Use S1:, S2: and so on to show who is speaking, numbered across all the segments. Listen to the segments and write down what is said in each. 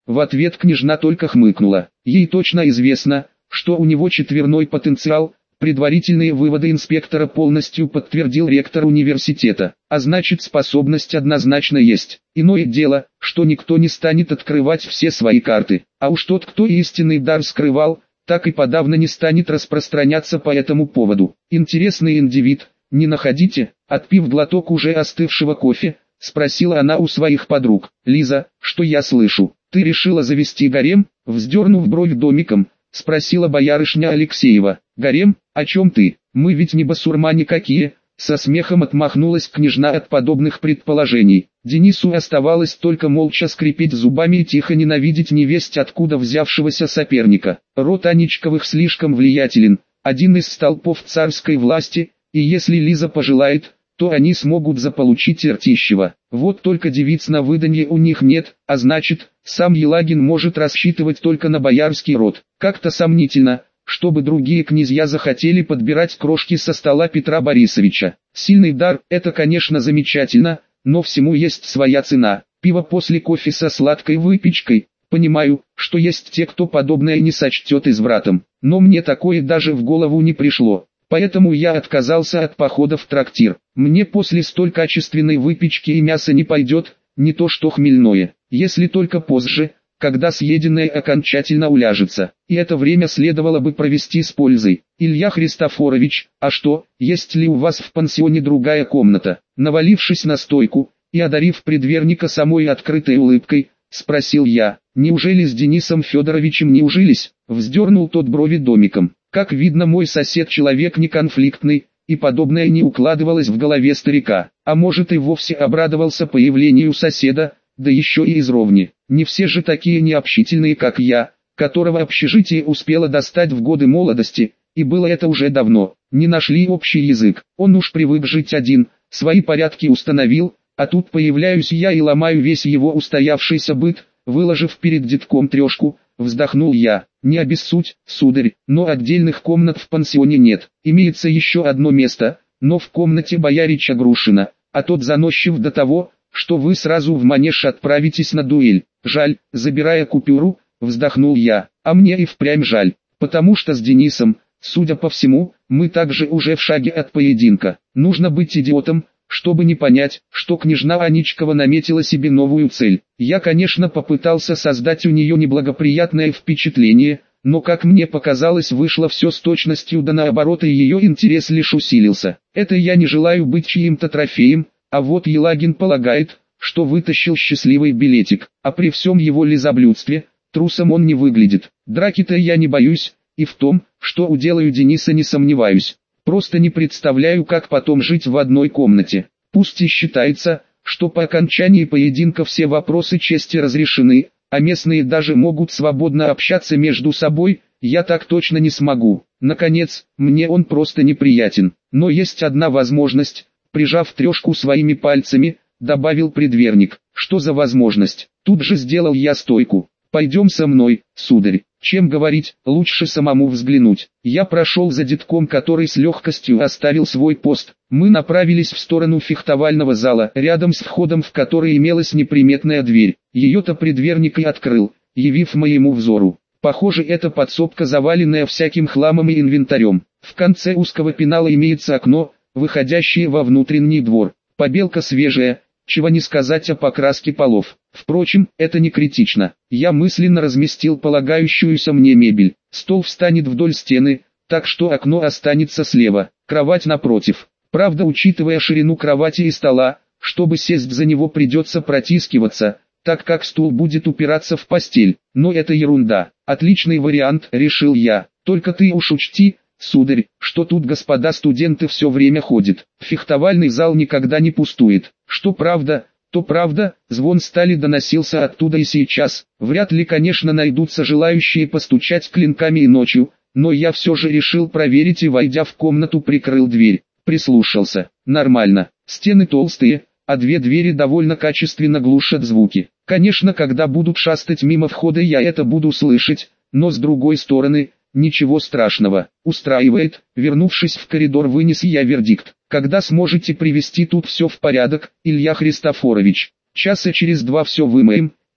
S1: В ответ княжна только хмыкнула. Ей точно известно, что у него четверной потенциал. Предварительные выводы инспектора полностью подтвердил ректор университета, а значит способность однозначно есть. Иное дело, что никто не станет открывать все свои карты, а уж тот, кто истинный дар скрывал, так и подавно не станет распространяться по этому поводу. Интересный индивид, не находите? Отпив глоток уже остывшего кофе, спросила она у своих подруг. Лиза, что я слышу? Ты решила завести гарем? Вздернув бровь домиком, спросила боярышня Алексеева. Гарем? О чем ты? Мы ведь не басурмане какие. Со смехом отмахнулась княжна от подобных предположений. Денису оставалось только молча скрипеть зубами и тихо ненавидеть невесть откуда взявшегося соперника. Род Аничковых слишком влиятелен, один из столпов царской власти, и если Лиза пожелает, то они смогут заполучить Ртищева. Вот только девиц на выданье у них нет, а значит, сам Елагин может рассчитывать только на боярский род. Как-то сомнительно, чтобы другие князья захотели подбирать крошки со стола Петра Борисовича. Сильный дар – это, конечно, замечательно, но всему есть своя цена. Пиво после кофе со сладкой выпечкой. Понимаю, что есть те, кто подобное не сочтет извратом, но мне такое даже в голову не пришло. Поэтому я отказался от похода в трактир. Мне после столь качественной выпечки и мяса не пойдет, не то что хмельное, если только позже, когда съеденное окончательно уляжется. И это время следовало бы провести с пользой. Илья Христофорович, а что, есть ли у вас в пансионе другая комната? Навалившись на стойку и одарив предверника самой открытой улыбкой, спросил я. Неужели с Денисом Федоровичем не ужились? Вздернул тот брови домиком. Как видно, мой сосед человек не конфликтный, и подобное не укладывалось в голове старика. А может и вовсе обрадовался появлению соседа, да еще и из ровни. Не все же такие необщительные, как я, которого общежитие успело достать в годы молодости, и было это уже давно. Не нашли общий язык, он уж привык жить один, свои порядки установил, а тут появляюсь я и ломаю весь его устоявшийся быт, выложив перед детком трешку. Вздохнул я. Не обессудь, сударь, но отдельных комнат в пансионе нет. Имеется еще одно место, но в комнате боярича Грушина, а тот заносчив до того, что вы сразу в манеж отправитесь на дуэль. Жаль, забирая купюру, вздохнул я. А мне и впрямь жаль, потому что с Денисом, судя по всему, мы также уже в шаге от поединка. Нужно быть идиотом, чтобы не понять, что княжна Аничкова наметила себе новую цель. Я, конечно, попытался создать у нее неблагоприятное впечатление, но, как мне показалось, вышло все с точностью да наоборот, и ее интерес лишь усилился. Это я не желаю быть чьим-то трофеем, а вот Елагин полагает, что вытащил счастливый билетик, а при всем его лизоблюдстве, трусом он не выглядит. Драки-то я не боюсь, и в том, что уделаю Дениса, не сомневаюсь. Просто не представляю, как потом жить в одной комнате. Пусть и считается, что по окончании поединка все вопросы чести разрешены, а местные даже могут свободно общаться между собой, я так точно не смогу. Наконец, мне он просто неприятен. Но есть одна возможность, прижав трешку своими пальцами, добавил предверник. Что за возможность? Тут же сделал я стойку. Пойдем со мной, сударь. Чем говорить, лучше самому взглянуть. Я прошел за детком, который с легкостью оставил свой пост. Мы направились в сторону фехтовального зала, рядом с входом в который имелась неприметная дверь. Ее-то предверник и открыл, явив моему взору. Похоже, это подсобка, заваленная всяким хламом и инвентарем. В конце узкого пенала имеется окно, выходящее во внутренний двор. Побелка свежая, чего не сказать о покраске полов. Впрочем, это не критично. Я мысленно разместил полагающуюся мне мебель. Стол встанет вдоль стены, так что окно останется слева, кровать напротив. Правда, учитывая ширину кровати и стола, чтобы сесть за него придется протискиваться, так как стул будет упираться в постель. Но это ерунда. Отличный вариант, решил я. Только ты уж учти, сударь, что тут господа студенты все время ходят. Фехтовальный зал никогда не пустует. Что правда, то правда, звон стали доносился оттуда и сейчас. Вряд ли, конечно, найдутся желающие постучать клинками и ночью, но я все же решил проверить и, войдя в комнату, прикрыл дверь. Прислушался. Нормально. Стены толстые, а две двери довольно качественно глушат звуки. Конечно, когда будут шастать мимо входа, я это буду слышать, но с другой стороны, ничего страшного. Устраивает. Вернувшись в коридор, вынес я вердикт. Когда сможете привести тут все в порядок, Илья Христофорович? Часа через два все вымоем,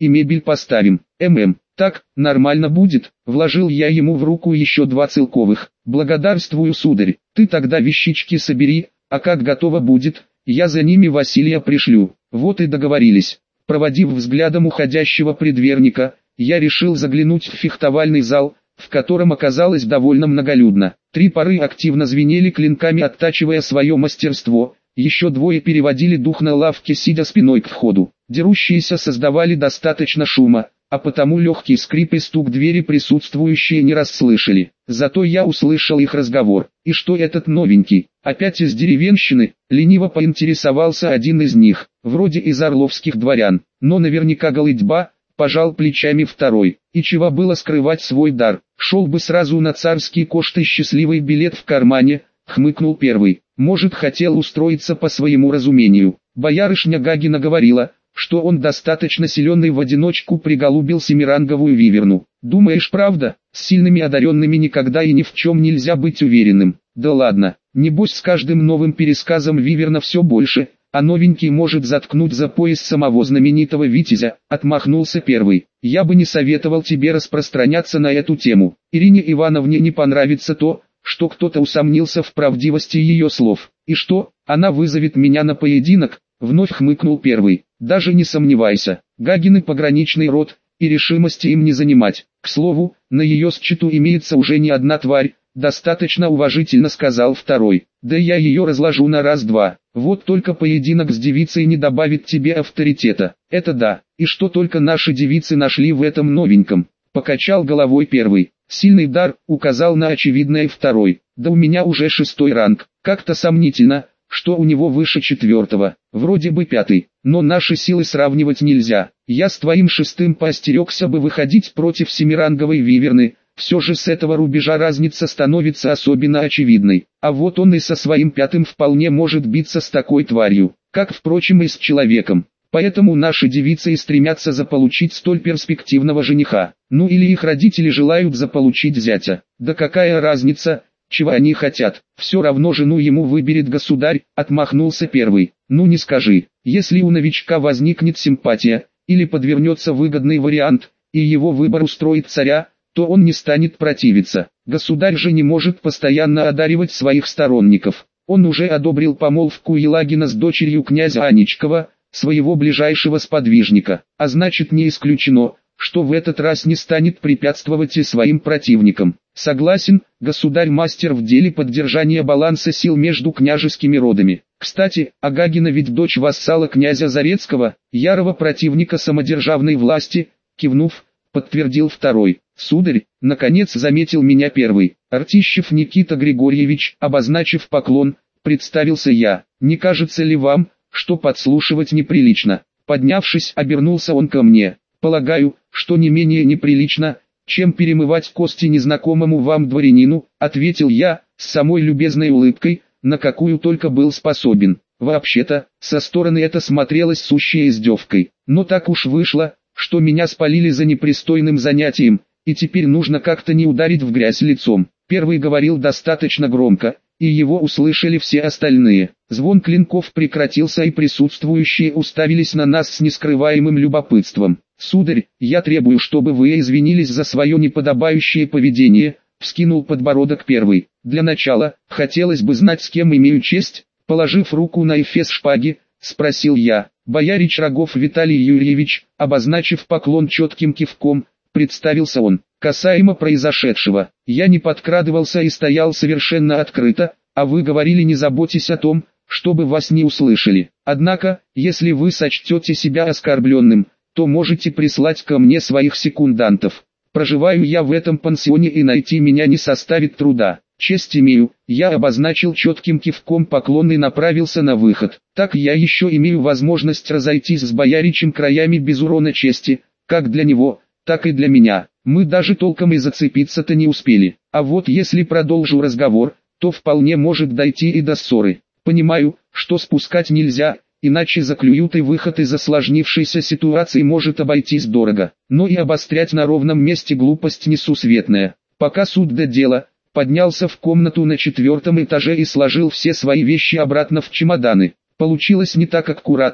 S1: и мебель поставим. Так, нормально будет. Вложил я ему в руку еще 2 целковых. Благодарствую, сударь. Ты тогда вещички собери, а как готово будет, я за ними Василия пришлю. Вот и договорились. Проводив взглядом уходящего предверника, я решил заглянуть в фехтовальный зал, в котором оказалось довольно многолюдно. 3 пары активно звенели клинками, оттачивая свое мастерство. Еще 2 переводили дух на лавке, сидя спиной к входу. Дерущиеся создавали достаточно шума, а потому легкий скрип и стук двери присутствующие не расслышали. Зато я услышал их разговор. «И что этот новенький? Опять из деревенщины?» — лениво поинтересовался один из них, вроде из орловских дворян, но наверняка голыдьба. Пожал плечами второй. И чего было скрывать свой дар? Шел бы сразу на царский кошт и счастливый билет в кармане, хмыкнул первый. Может, хотел устроиться по своему разумению. Боярышня Гагина говорила, что он достаточно силен и в одиночку приголубил семиранговую виверну. Думаешь, правда? С сильными одаренными никогда и ни в чем нельзя быть уверенным. Да ладно, небось с каждым новым пересказом виверна все больше, а новенький может заткнуть за пояс самого знаменитого Витязя, отмахнулся первый. Я бы не советовал тебе распространяться на эту тему. Ирине Ивановне не понравится то, что кто-то усомнился в правдивости ее слов. И что, она вызовет меня на поединок? Вновь хмыкнул первый. Даже не сомневайся, Гагины пограничный род, и решимости им не занимать. К слову, на ее счету имеется уже не одна тварь, достаточно уважительно сказал второй. Да я ее разложу на раз-два. Вот только поединок с девицей не добавит тебе авторитета. Это да. И что только наши девицы нашли в этом новеньком? Покачал головой первый. Сильный дар, указал на очевидное второй. Да у меня уже 6-й ранг. Как-то сомнительно, что у него выше 4-го. Вроде бы 5-й. Но наши силы сравнивать нельзя. Я с твоим 6-м поостерегся бы выходить против семиранговой виверны. Все же с этого рубежа разница становится особенно очевидной. А вот он и со своим 5-м вполне может биться с такой тварью, как, впрочем, и с человеком. Поэтому наши девицы и стремятся заполучить столь перспективного жениха. Ну или их родители желают заполучить зятя. Да какая разница, чего они хотят? Все равно жену ему выберет государь, отмахнулся первый. Ну не скажи, если у новичка возникнет симпатия, или подвернется выгодный вариант, и его выбор устроит царя, то он не станет противиться. Государь же не может постоянно одаривать своих сторонников. Он уже одобрил помолвку Елагина с дочерью князя Аничкова, своего ближайшего сподвижника, а значит не исключено, что в этот раз не станет препятствовать и своим противникам. Согласен, государь мастер в деле поддержания баланса сил между княжескими родами. Кстати, Агагина ведь дочь вассала князя Зарецкого, ярого противника самодержавной власти, кивнув, подтвердил второй. Сударь, наконец заметил меня первый. Артищев Никита Григорьевич, обозначив поклон, представился я. Не кажется ли вам, что подслушивать неприлично? Поднявшись, обернулся он ко мне. Полагаю, что не менее неприлично, чем перемывать кости незнакомому вам дворянину, ответил я, с самой любезной улыбкой, на какую только был способен. Вообще-то, со стороны это смотрелось сущей издевкой. Но так уж вышло, что меня спалили за непристойным занятием, и теперь нужно как-то не ударить в грязь лицом. Первый говорил достаточно громко, и его услышали все остальные. Звон клинков прекратился, и присутствующие уставились на нас с нескрываемым любопытством. «Сударь, я требую, чтобы вы извинились за свое неподобающее поведение», — вскинул подбородок первый. «Для начала, хотелось бы знать, с кем имею честь», — положив руку на эфес шпаги, спросил я. «Боярич Рогов Виталий Юрьевич», обозначив поклон четким кивком, представился он. «Касаемо произошедшего, я не подкрадывался и стоял совершенно открыто, а вы говорили, не заботьтесь о том, чтобы вас не услышали. Однако, если вы сочтете себя оскорбленным, то можете прислать ко мне своих секундантов. Проживаю я в этом пансионе, и найти меня не составит труда. Честь имею». Я обозначил четким кивком поклон и направился на выход. Так я еще имею возможность разойтись с бояричем краями без урона чести, как для него, так и для меня. Мы даже толком и зацепиться-то не успели. А вот если продолжу разговор, то вполне может дойти и до ссоры. Понимаю, что спускать нельзя, иначе заклюют, и выход из осложнившейся ситуации может обойтись дорого. Но и обострять на ровном месте глупость несусветная. Пока суд до дела, поднялся в комнату на 4-м этаже и сложил все свои вещи обратно в чемоданы. Получилось не так аккуратно,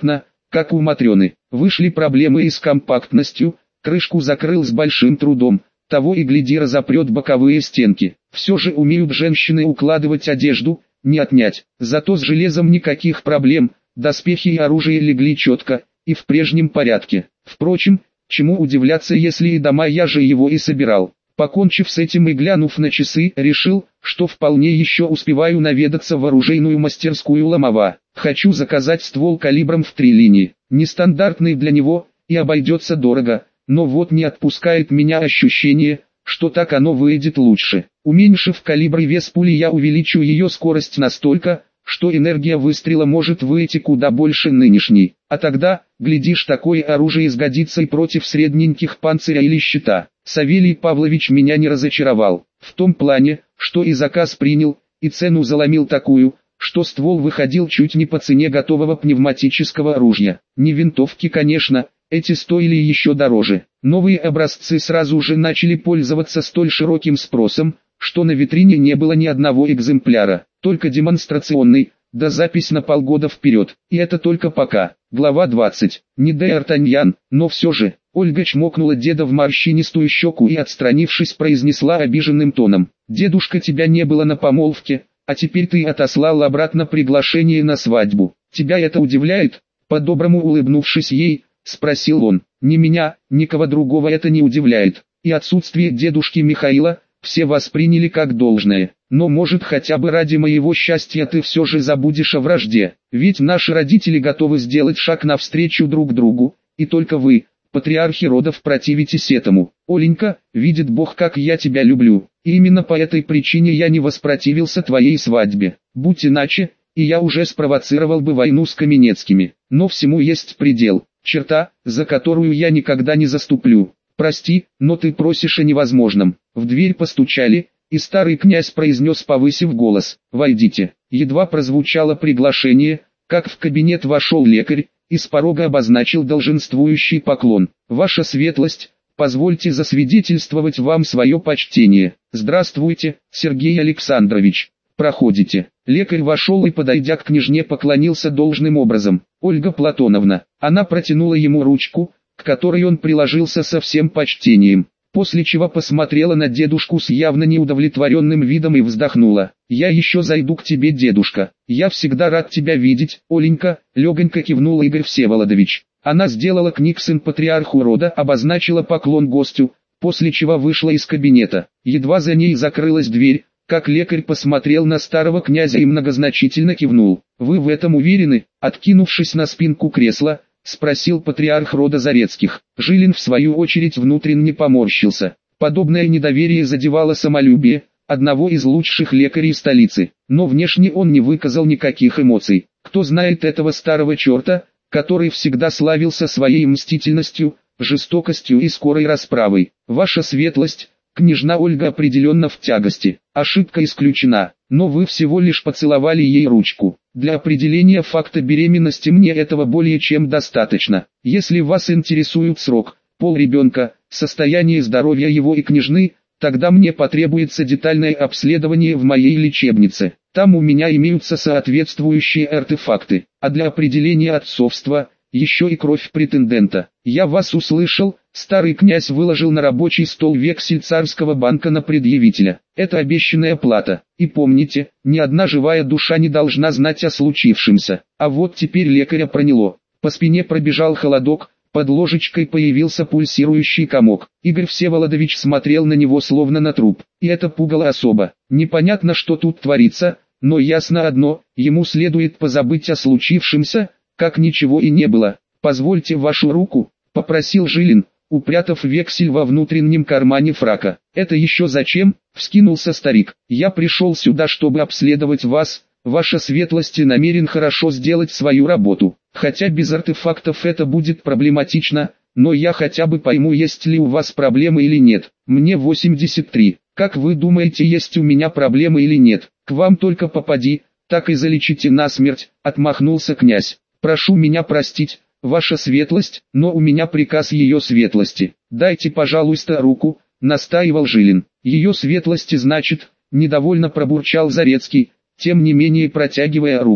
S1: как у Матрёны. Вышли проблемы и с компактностью, крышку закрыл с большим трудом, того и гляди разопрет боковые стенки. Все же умеют женщины укладывать одежду, не отнять. Зато с железом никаких проблем, доспехи и оружие легли четко, и в прежнем порядке. Впрочем, чему удивляться, если и дома я же его и собирал. Покончив с этим и глянув на часы, решил, что вполне еще успеваю наведаться в оружейную мастерскую Ломова. Хочу заказать ствол калибром в 3 линии. Нестандартный для него, и обойдется дорого, но вот не отпускает меня ощущение, что так оно выйдет лучше. Уменьшив калибр и вес пули, я увеличу ее скорость настолько, что энергия выстрела может выйти куда больше нынешней. А тогда, глядишь, такое оружие сгодится и против средненьких панциря или щита. Савелий Павлович меня не разочаровал. В том плане, что и заказ принял, и цену заломил такую, что ствол выходил чуть не по цене готового пневматического оружия. Не винтовки, конечно, эти стоили еще дороже. Новые образцы сразу же начали пользоваться столь широким спросом, что на витрине не было ни одного экземпляра, только демонстрационный, да запись на полгода вперед. И это только пока. Глава 20. Не Д'Артаньян, но все же. Ольга чмокнула деда в морщинистую щеку и, отстранившись, произнесла обиженным тоном: «Дедушка, тебя не было на помолвке, а теперь ты отослал обратно приглашение на свадьбу. Тебя это удивляет?» По-доброму улыбнувшись ей, спросил он. «Ни меня, никого другого это не удивляет. И отсутствие дедушки Михаила все восприняли как должное. Но может хотя бы ради моего счастья ты все же забудешь о вражде. Ведь наши родители готовы сделать шаг навстречу друг другу, и только вы, патриархи родов, противитесь этому. Оленька, видит Бог, как я тебя люблю, и именно по этой причине я не воспротивился твоей свадьбе. Будь иначе, и я уже спровоцировал бы войну с Каменецкими. Но всему есть предел, черта, за которую я никогда не заступлю. Прости, но ты просишь о невозможном». В дверь постучали, и старый князь произнес, повысив голос: «Войдите». Едва прозвучало приглашение, как в кабинет вошел лекарь, и с порога обозначил долженствующий поклон. «Ваша светлость, позвольте засвидетельствовать вам свое почтение». «Здравствуйте, Сергей Александрович. Проходите». Лекарь вошел и, подойдя к княжне, поклонился должным образом. «Ольга Платоновна». Она протянула ему ручку, к которой он приложился со всем почтением, после чего посмотрела на дедушку с явно неудовлетворенным видом и вздохнула. «Я еще зайду к тебе, дедушка. Я всегда рад тебя видеть, Оленька», — легонько кивнул Игорь Всеволодович. Она сделала книгсон патриарху рода, обозначила поклон гостю, после чего вышла из кабинета. Едва за ней закрылась дверь, как лекарь посмотрел на старого князя и многозначительно кивнул. «Вы в этом уверены?» Откинувшись на спинку кресла, спросил патриарх рода Зарецких. Жилин в свою очередь внутренне поморщился. Подобное недоверие задевало самолюбие одного из лучших лекарей столицы, но внешне он не выказал никаких эмоций. Кто знает этого старого черта, который всегда славился своей мстительностью, жестокостью и скорой расправой. «Ваша светлость, княжна Ольга определенно в тягости. Ошибка исключена, но вы всего лишь поцеловали ей ручку. Для определения факта беременности мне этого более чем достаточно. Если вас интересует срок, пол ребенка, состояние здоровья его и княжны, тогда мне потребуется детальное обследование в моей лечебнице. Там у меня имеются соответствующие артефакты, а для определения отцовства, еще и кровь претендента». «Я вас услышал». Старый князь выложил на рабочий стол вексель царского банка на предъявителя. «Это обещанная плата. И помните, ни одна живая душа не должна знать о случившемся». А вот теперь лекаря проняло. По спине пробежал холодок, под ложечкой появился пульсирующий комок. Игорь Всеволодович смотрел на него словно на труп. И это пугало особо. Непонятно, что тут творится, но ясно одно: ему следует позабыть о случившемся, как ничего и не было. «Позвольте вашу руку», — попросил Жилин, упрятав вексель во внутреннем кармане фрака. «Это еще зачем?» — вскинулся старик. «Я пришел сюда, чтобы обследовать вас. Ваша светлость, и намерен хорошо сделать свою работу. Хотя без артефактов это будет проблематично, но я хотя бы пойму, есть ли у вас проблемы или нет. Мне 83. Как вы думаете, есть у меня проблемы или нет? К вам только попади, так и залечите насмерть», — отмахнулся князь. «Прошу меня простить, ваша светлость, но у меня приказ ее светлости. Дайте, пожалуйста, руку», — настаивал Жилин. «Ее светлости, значит», — недовольно пробурчал Зарецкий, тем не менее протягивая руку.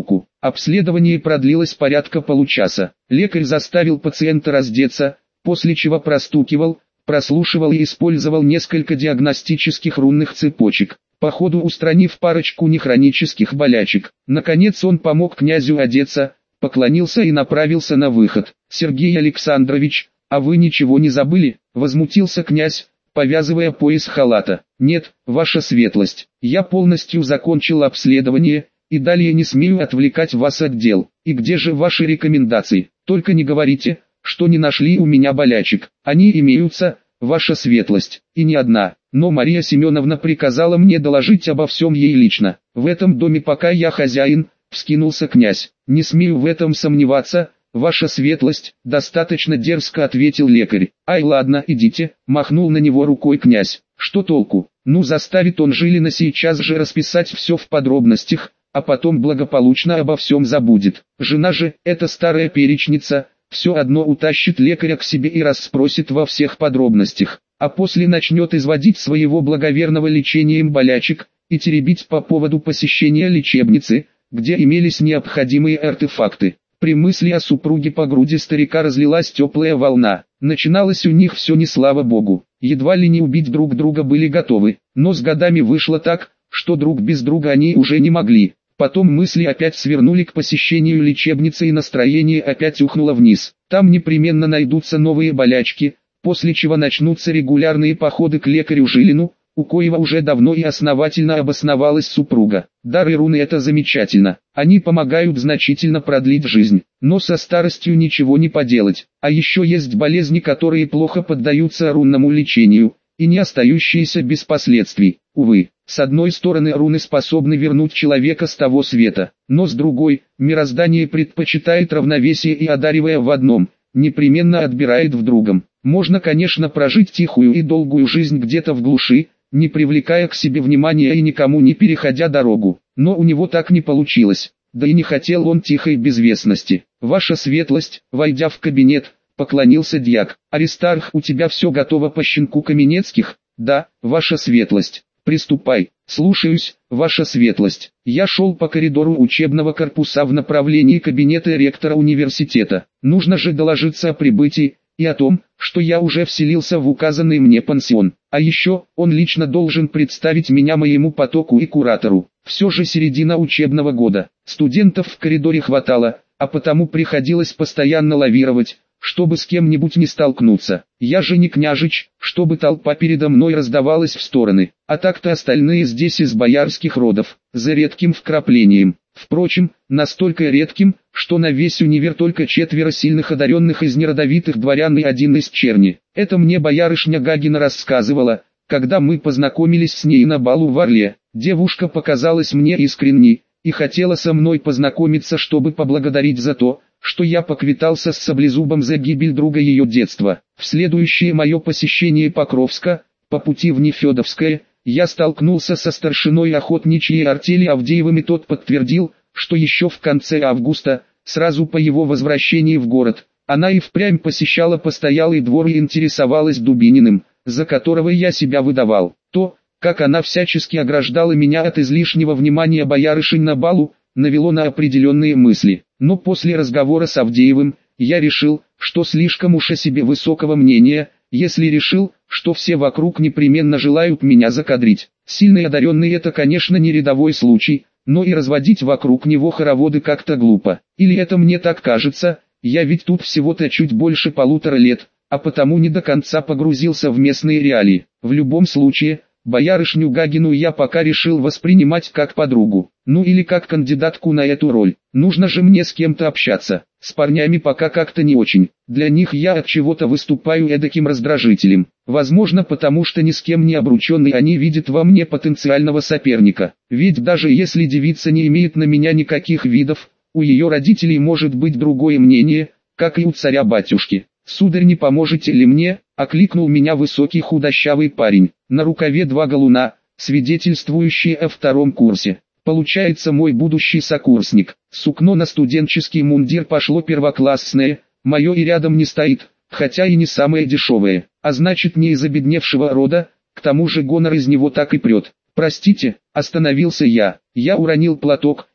S1: Обследование продлилось порядка получаса. Лекарь заставил пациента раздеться, после чего прослушивал и использовал несколько диагностических рунных цепочек, по ходу устранив парочку нехронических болячек. Наконец он помог князю одеться, поклонился и направился на выход. «Сергей Александрович, а вы ничего не забыли?» – возмутился князь, повязывая пояс халата. «Нет, ваша светлость, я полностью закончил обследование, и далее не смею отвлекать вас от дел. И где же ваши рекомендации? Только не говорите, что не нашли у меня болячек. Они имеются, ваша светлость, и не одна. Но Мария Семеновна приказала мне доложить обо всем ей лично. В этом доме пока я хозяин», — вскинулся князь. «Не смею в этом сомневаться, ваша светлость», — достаточно дерзко ответил лекарь. «Ай, ладно, идите», — махнул на него рукой князь. «Что толку? Ну, заставит он Жилина сейчас же расписать все в подробностях, а потом благополучно обо всем забудет. Жена же, эта старая перечница, все одно утащит лекаря к себе и расспросит во всех подробностях, а после начнет изводить своего благоверного лечением болячек и теребить по поводу посещения лечебницы, где имелись необходимые артефакты». При мысли о супруге по груди старика разлилась теплая волна. Начиналось у них все не слава богу. Едва ли не убить друг друга были готовы, но с годами вышло так, что друг без друга они уже не могли. Потом мысли опять свернули к посещению лечебницы и настроение опять ухнуло вниз. Там непременно найдутся новые болячки, после чего начнутся регулярные походы к лекарю Жилину, у коего уже давно и основательно обосновалась супруга. Дары руны — это замечательно, они помогают значительно продлить жизнь, но со старостью ничего не поделать. А еще есть болезни, которые плохо поддаются рунному лечению, и не остающиеся без последствий. Увы, с одной стороны руны способны вернуть человека с того света, но с другой, мироздание предпочитает равновесие и, одаривая в одном, непременно отбирает в другом. Можно, конечно, прожить тихую и долгую жизнь где-то в глуши, не привлекая к себе внимания и никому не переходя дорогу, но у него так не получилось, да и не хотел он тихой безвестности. «Ваша светлость», войдя в кабинет, поклонился дьяк. «Аристарх, у тебя все готово по щенку Каменецких?» «Да, ваша светлость». «Приступай». «Слушаюсь, ваша светлость». Я шел по коридору учебного корпуса в направлении кабинета ректора университета. Нужно же доложиться о прибытии и о том, что я уже вселился в указанный мне пансион. А еще, он лично должен представить меня моему потоку и куратору. Все же середина учебного года. Студентов в коридоре хватало, а потому приходилось постоянно лавировать, чтобы с кем-нибудь не столкнуться. Я же не княжич, чтобы толпа передо мной раздавалась в стороны. А так-то остальные здесь из боярских родов, за редким вкраплением. Впрочем, настолько редким, что на весь универ только 4 сильных одаренных из неродовитых дворян и 1 из черни. Это мне боярышня Гагина рассказывала, когда мы познакомились с ней на балу в Орле. Девушка показалась мне искренней, и хотела со мной познакомиться, чтобы поблагодарить за то, что я поквитался с Саблезубом за гибель друга ее детства. В следующее мое посещение Покровска, по пути в Нефедовское, я столкнулся со старшиной охотничьей артели Авдеевым, и тот подтвердил, что еще в конце августа, сразу по его возвращении в город, она и впрямь посещала постоялый двор и интересовалась Дубининым, за которого я себя выдавал. То, как она всячески ограждала меня от излишнего внимания боярышень на балу, навело на определенные мысли. Но после разговора с Авдеевым, я решил, что слишком уж о себе высокого мнения, если решил, что все вокруг непременно желают меня закадрить. Сильный одаренный — это, конечно, не рядовой случай, но и разводить вокруг него хороводы как-то глупо. Или это мне так кажется, я ведь тут всего-то чуть больше 1,5 лет, а потому не до конца погрузился в местные реалии. В любом случае, боярышню Гагину я пока решил воспринимать как подругу, ну или как кандидатку на эту роль. Нужно же мне с кем-то общаться, с парнями пока как-то не очень. Для них я от чего-то выступаю эдаким раздражителем. Возможно, потому что ни с кем не обрученный они видят во мне потенциального соперника. Ведь даже если девица не имеет на меня никаких видов, у ее родителей может быть другое мнение, как и у царя-батюшки. «Сударь, не поможете ли мне?» — окликнул меня высокий худощавый парень. На рукаве 2 галуна, свидетельствующие о 2-м курсе. Получается, мой будущий сокурсник. Сукно на студенческий мундир пошло первоклассное, мое и рядом не стоит, хотя и не самое дешевое. А значит, не из обедневшего рода, к тому же гонор из него так и прет. «Простите», — остановился я. Я уронил платок,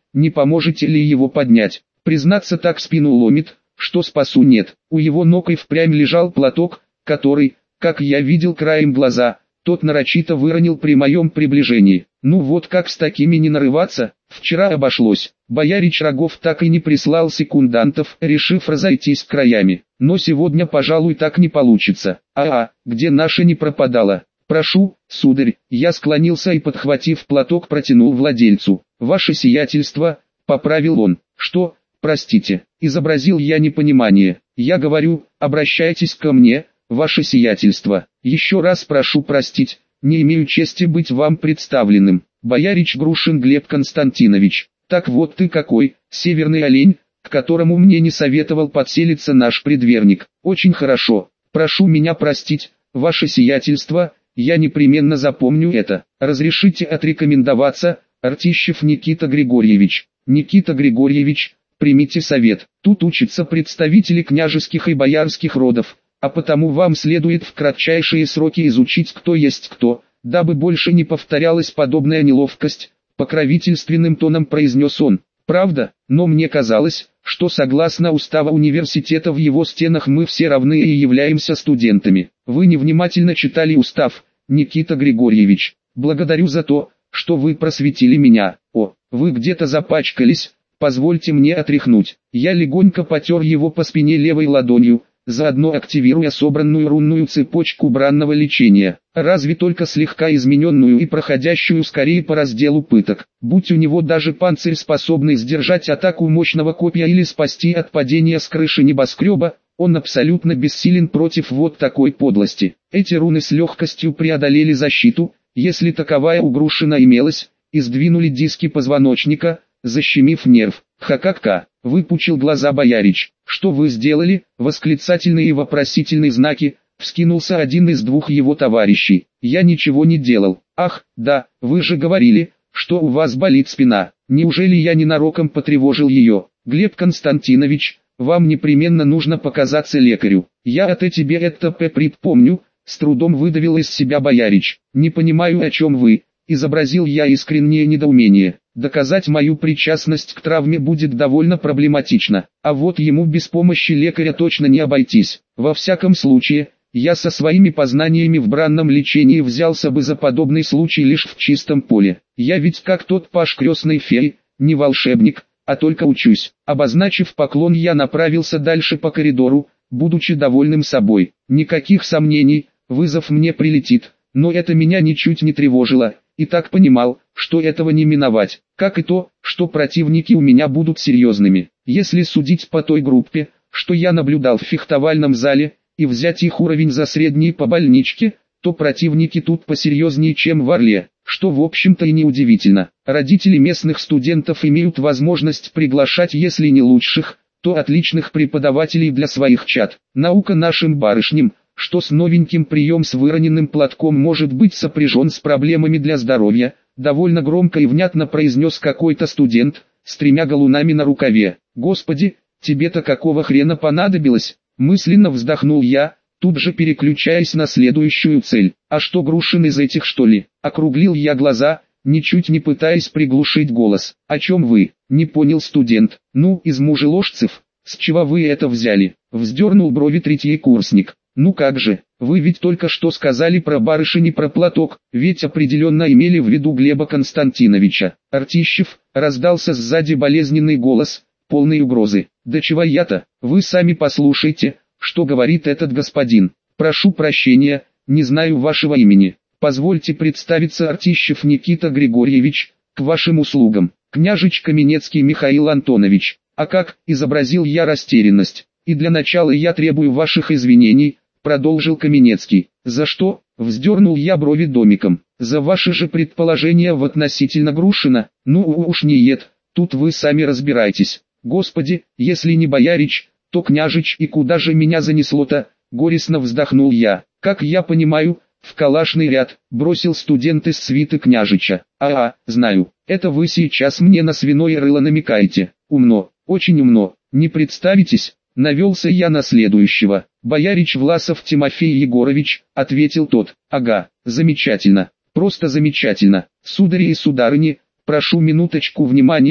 S1: не поможете ли его поднять? Признаться, так спину ломит, что спасу нет. У его ног и впрямь лежал платок, который, как я видел краем глаза, тот нарочито выронил при моем приближении. Ну вот как с такими не нарываться, вчера обошлось. Боярич Рогов так и не прислал секундантов, решив разойтись краями. Но сегодня, пожалуй, так не получится. Где наша не пропадала? Прошу, сударь. Я склонился и, подхватив платок, протянул владельцу. Ваше сиятельство, поправил он. Что, простите, изобразил я непонимание. Я говорю, обращайтесь ко мне, ваше сиятельство. Еще раз прошу простить, не имею чести быть вам представленным. Боярич Грушин Глеб Константинович. Так вот ты какой, северный олень, к которому мне не советовал подселиться наш предверник. Очень хорошо, прошу меня простить, ваше сиятельство, я непременно запомню это. Разрешите отрекомендоваться, Артищев Никита Григорьевич. Никита Григорьевич, примите совет. Тут учатся представители княжеских и боярских родов, а потому вам следует в кратчайшие сроки изучить, кто есть кто, дабы больше не повторялась подобная неловкость, покровительственным тоном произнес он. Правда, но мне казалось, что согласно устава университета в его стенах мы все равны и являемся студентами. Вы невнимательно читали устав, Никита Григорьевич. Благодарю за то, что вы просветили меня. Вы где-то запачкались, позвольте мне отряхнуть. Я легонько потер его по спине левой ладонью, заодно активируя собранную рунную цепочку бранного лечения, разве только слегка измененную и проходящую скорее по разделу пыток. Будь у него даже панцирь, способный сдержать атаку мощного копья или спасти от падения с крыши небоскреба, он абсолютно бессилен против вот такой подлости. Эти руны с легкостью преодолели защиту, если таковая у Грушина имелась, и сдвинули диски позвоночника, защемив нерв. Ха-ка-ка, выпучил глаза боярич. Что вы сделали? Восклицательные и вопросительные знаки, вскинулся один из двух его товарищей. Я ничего не делал. Ах, да, вы же говорили, что у вас болит спина. Неужели я ненароком потревожил ее? Глеб Константинович, вам непременно нужно показаться лекарю. Я от тебе это припомню, с трудом выдавил из себя боярич. Не понимаю, о чем вы. Изобразил я искреннее недоумение. Доказать мою причастность к травме будет довольно проблематично, а вот ему без помощи лекаря точно не обойтись. Во всяком случае, я со своими познаниями в бранном лечении взялся бы за подобный случай лишь в чистом поле. Я ведь как тот паж крестной феи, не волшебник, а только учусь. Обозначив поклон, я направился дальше по коридору, будучи довольным собой. Никаких сомнений, вызов мне прилетит, но это меня ничуть не тревожило. И так понимал, что этого не миновать, как и то, что противники у меня будут серьезными. Если судить по той группе, что я наблюдал в фехтовальном зале, и взять их уровень за средний по больничке, то противники тут посерьезнее, чем в Орле, что в общем-то и неудивительно. Родители местных студентов имеют возможность приглашать, если не лучших, то отличных преподавателей для своих чад. Наука нашим барышням, что с новеньким прием с выроненным платком может быть сопряжен с проблемами для здоровья, довольно громко и внятно произнес какой-то студент, с 3 галунами на рукаве. Господи, тебе-то какого хрена понадобилось? Мысленно вздохнул я, тут же переключаясь на следующую цель. А что, Грушин из этих, что ли? Округлил я глаза, ничуть не пытаясь приглушить голос. О чем вы? Не понял студент. Ну, из мужеложцев. С чего вы это взяли? Вздернул брови третий курсник. Ну как же, вы ведь только что сказали про барышень и про платок, ведь определенно имели в виду Глеба Константиновича. Артищев, раздался сзади болезненный голос, полный угрозы. Да чего я-то, вы сами послушайте, что говорит этот господин. Прошу прощения, не знаю вашего имени. Позвольте представиться, Артищев Никита Григорьевич, к вашим услугам. Княжич Каменецкий Михаил Антонович. А как, изобразил я растерянность. И для начала я требую ваших извинений, продолжил Каменецкий. За что? Вздернул я брови домиком. За ваши же предположения в относительно Грушина. Ну уж нет, тут вы сами разбирайтесь. Господи, если не боярич, то княжич, и куда же меня занесло-то? Горестно вздохнул я. Как я понимаю, в калашный ряд, бросил студент из свиты княжича. Знаю, это вы сейчас мне на свиное рыло намекаете. Умно, очень умно, не представитесь? Навелся я на следующего. Боярич Власов Тимофей Егорович, ответил тот. Ага, замечательно, просто замечательно. Судари и сударыни, прошу минуточку внимания,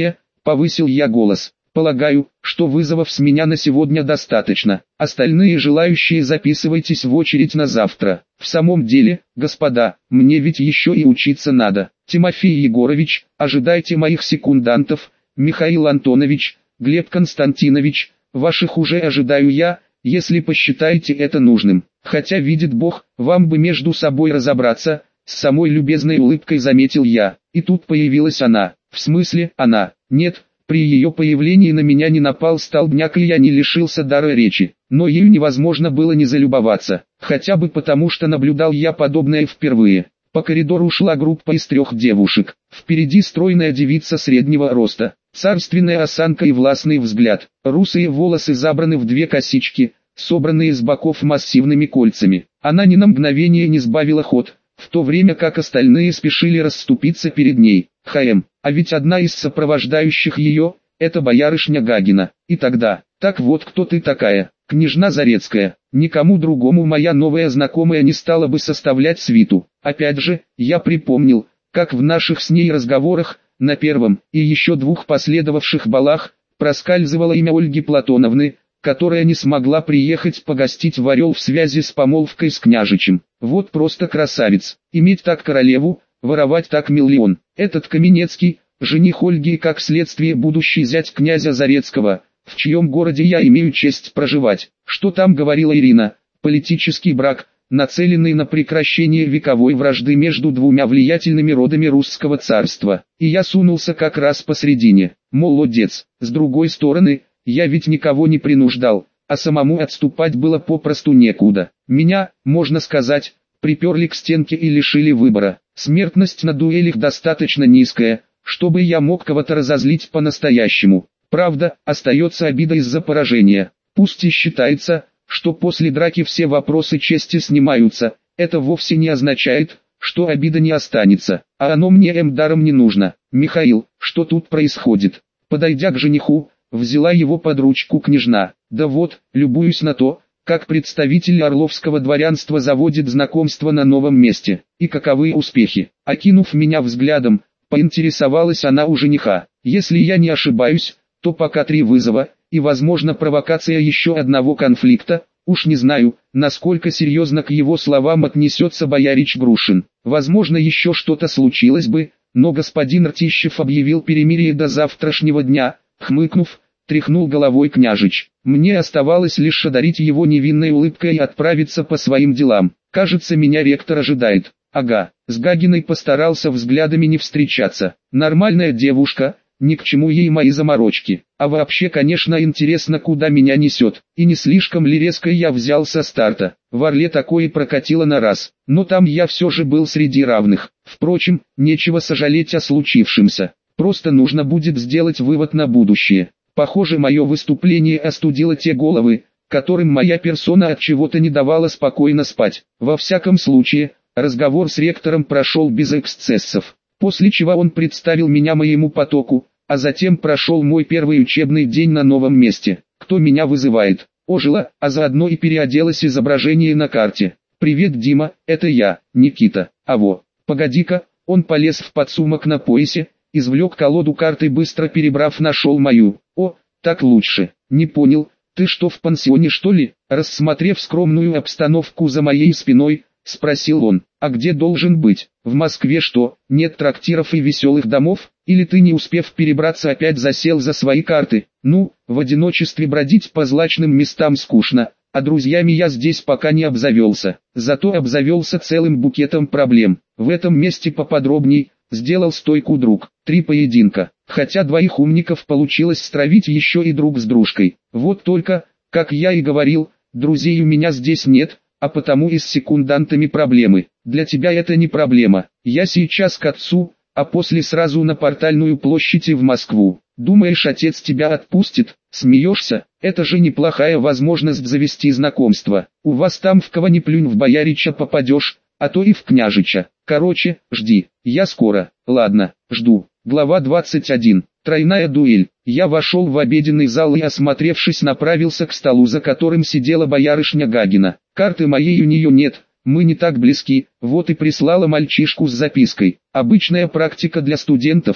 S1: повысил я голос. Полагаю, что вызовов с меня на сегодня достаточно. Остальные желающие записывайтесь в очередь на завтра. В самом деле, господа, мне ведь еще и учиться надо. Тимофей Егорович, ожидайте моих секундантов. Михаил Антонович, Глеб Константинович, ваших уже ожидаю я, если посчитаете это нужным. Хотя видит Бог, вам бы между собой разобраться, с самой любезной улыбкой заметил я. И тут появилась она. В смысле, она? Нет. При ее появлении на меня не напал столбняк и я не лишился дара речи, но ею невозможно было не залюбоваться, хотя бы потому что наблюдал я подобное впервые. По коридору шла группа из 3 девушек, впереди стройная девица среднего роста, царственная осанка и властный взгляд, русые волосы забраны в 2 косички, собранные с боков массивными кольцами. Она ни на мгновение не сбавила ход, в то время как остальные спешили расступиться перед ней. А ведь одна из сопровождающих ее, это боярышня Гагина. И тогда, так вот кто ты такая, княжна Зарецкая. Никому другому моя новая знакомая не стала бы составлять свиту. Опять же, я припомнил, как в наших с ней разговорах, на первом и еще 2 последовавших балах, проскальзывало имя Ольги Платоновны, которая не смогла приехать погостить в Орел в связи с помолвкой с княжичем. Вот просто красавец, иметь так королеву, воровать так миллион. Этот Каменецкий, жених Ольги и как следствие будущий зять князя Зарецкого, в чьем городе я имею честь проживать. Что там говорила Ирина? Политический брак, нацеленный на прекращение вековой вражды между 2 влиятельными родами русского царства. И я сунулся как раз посредине. Молодец. С другой стороны, я ведь никого не принуждал, а самому отступать было попросту некуда. Меня, можно сказать, приперли к стенке и лишили выбора. Смертность на дуэлях достаточно низкая, чтобы я мог кого-то разозлить по-настоящему. Правда, остается обида из-за поражения. Пусть и считается, что после драки все вопросы чести снимаются, это вовсе не означает, что обида не останется, а оно мне даром не нужно. Михаил, что тут происходит? Подойдя к жениху, взяла его под ручку княжна. Да вот, любуюсь на то, как представитель орловского дворянства заводит знакомство на новом месте, и каковы успехи. Окинув меня взглядом, поинтересовалась она у жениха. Если я не ошибаюсь, то пока 3 вызова, и возможно провокация еще одного конфликта, уж не знаю, насколько серьезно к его словам отнесется боярич Грушин. Возможно еще что-то случилось бы, но господин Ртищев объявил перемирие до завтрашнего дня, хмыкнув, тряхнул головой княжич. Мне оставалось лишь одарить его невинной улыбкой и отправиться по своим делам. Кажется, меня ректор ожидает. Ага, с Гагиной постарался взглядами не встречаться. Нормальная девушка, ни к чему ей мои заморочки. А вообще, конечно, интересно, куда меня несет. И не слишком ли резко я взял со старта. В Орле такое прокатило на раз. Но там я все же был среди равных. Впрочем, нечего сожалеть о случившемся. Просто нужно будет сделать вывод на будущее. Похоже, мое выступление остудило те головы, которым моя персона от чего-то не давала спокойно спать. Во всяком случае, разговор с ректором прошел без эксцессов, после чего он представил меня моему потоку, а затем прошел мой первый учебный день на новом месте. Кто меня вызывает? Ожило, а заодно и переоделось изображение на карте. «Привет, Дима, это я, Никита. Аво, погоди-ка», он полез в подсумок на поясе, извлек колоду карт и быстро перебрав нашел мою. «О, так лучше. Не понял, ты что, в пансионе что ли?» Рассмотрев скромную обстановку за моей спиной, спросил он. «А где должен быть? В Москве что, нет трактиров и веселых домов? Или ты, не успев перебраться, опять засел за свои карты? Ну, в одиночестве бродить по злачным местам скучно, а друзьями я здесь пока не обзавелся. Зато обзавелся целым букетом проблем. В этом месте поподробней». Сделал стойку друг. 3 поединка. Хотя 2 умников получилось стравить еще и друг с дружкой. Вот только, как я и говорил, друзей у меня здесь нет, а потому и с секундантами проблемы. Для тебя это не проблема. Я сейчас к отцу, а после сразу на Портальную площадь и в Москву. Думаешь, отец тебя отпустит? Смеешься? Это же неплохая возможность завести знакомство. У вас там в кого ни плюнь в боярича попадешь, а то и в княжича. Короче, жди, я скоро. Ладно, жду. Глава 21. Тройная дуэль. Я вошел в обеденный зал и, осмотревшись, направился к столу, за которым сидела боярышня Гагина. Карты моей у нее нет, мы не так близки, вот и прислала мальчишку с запиской. Обычная практика для студентов,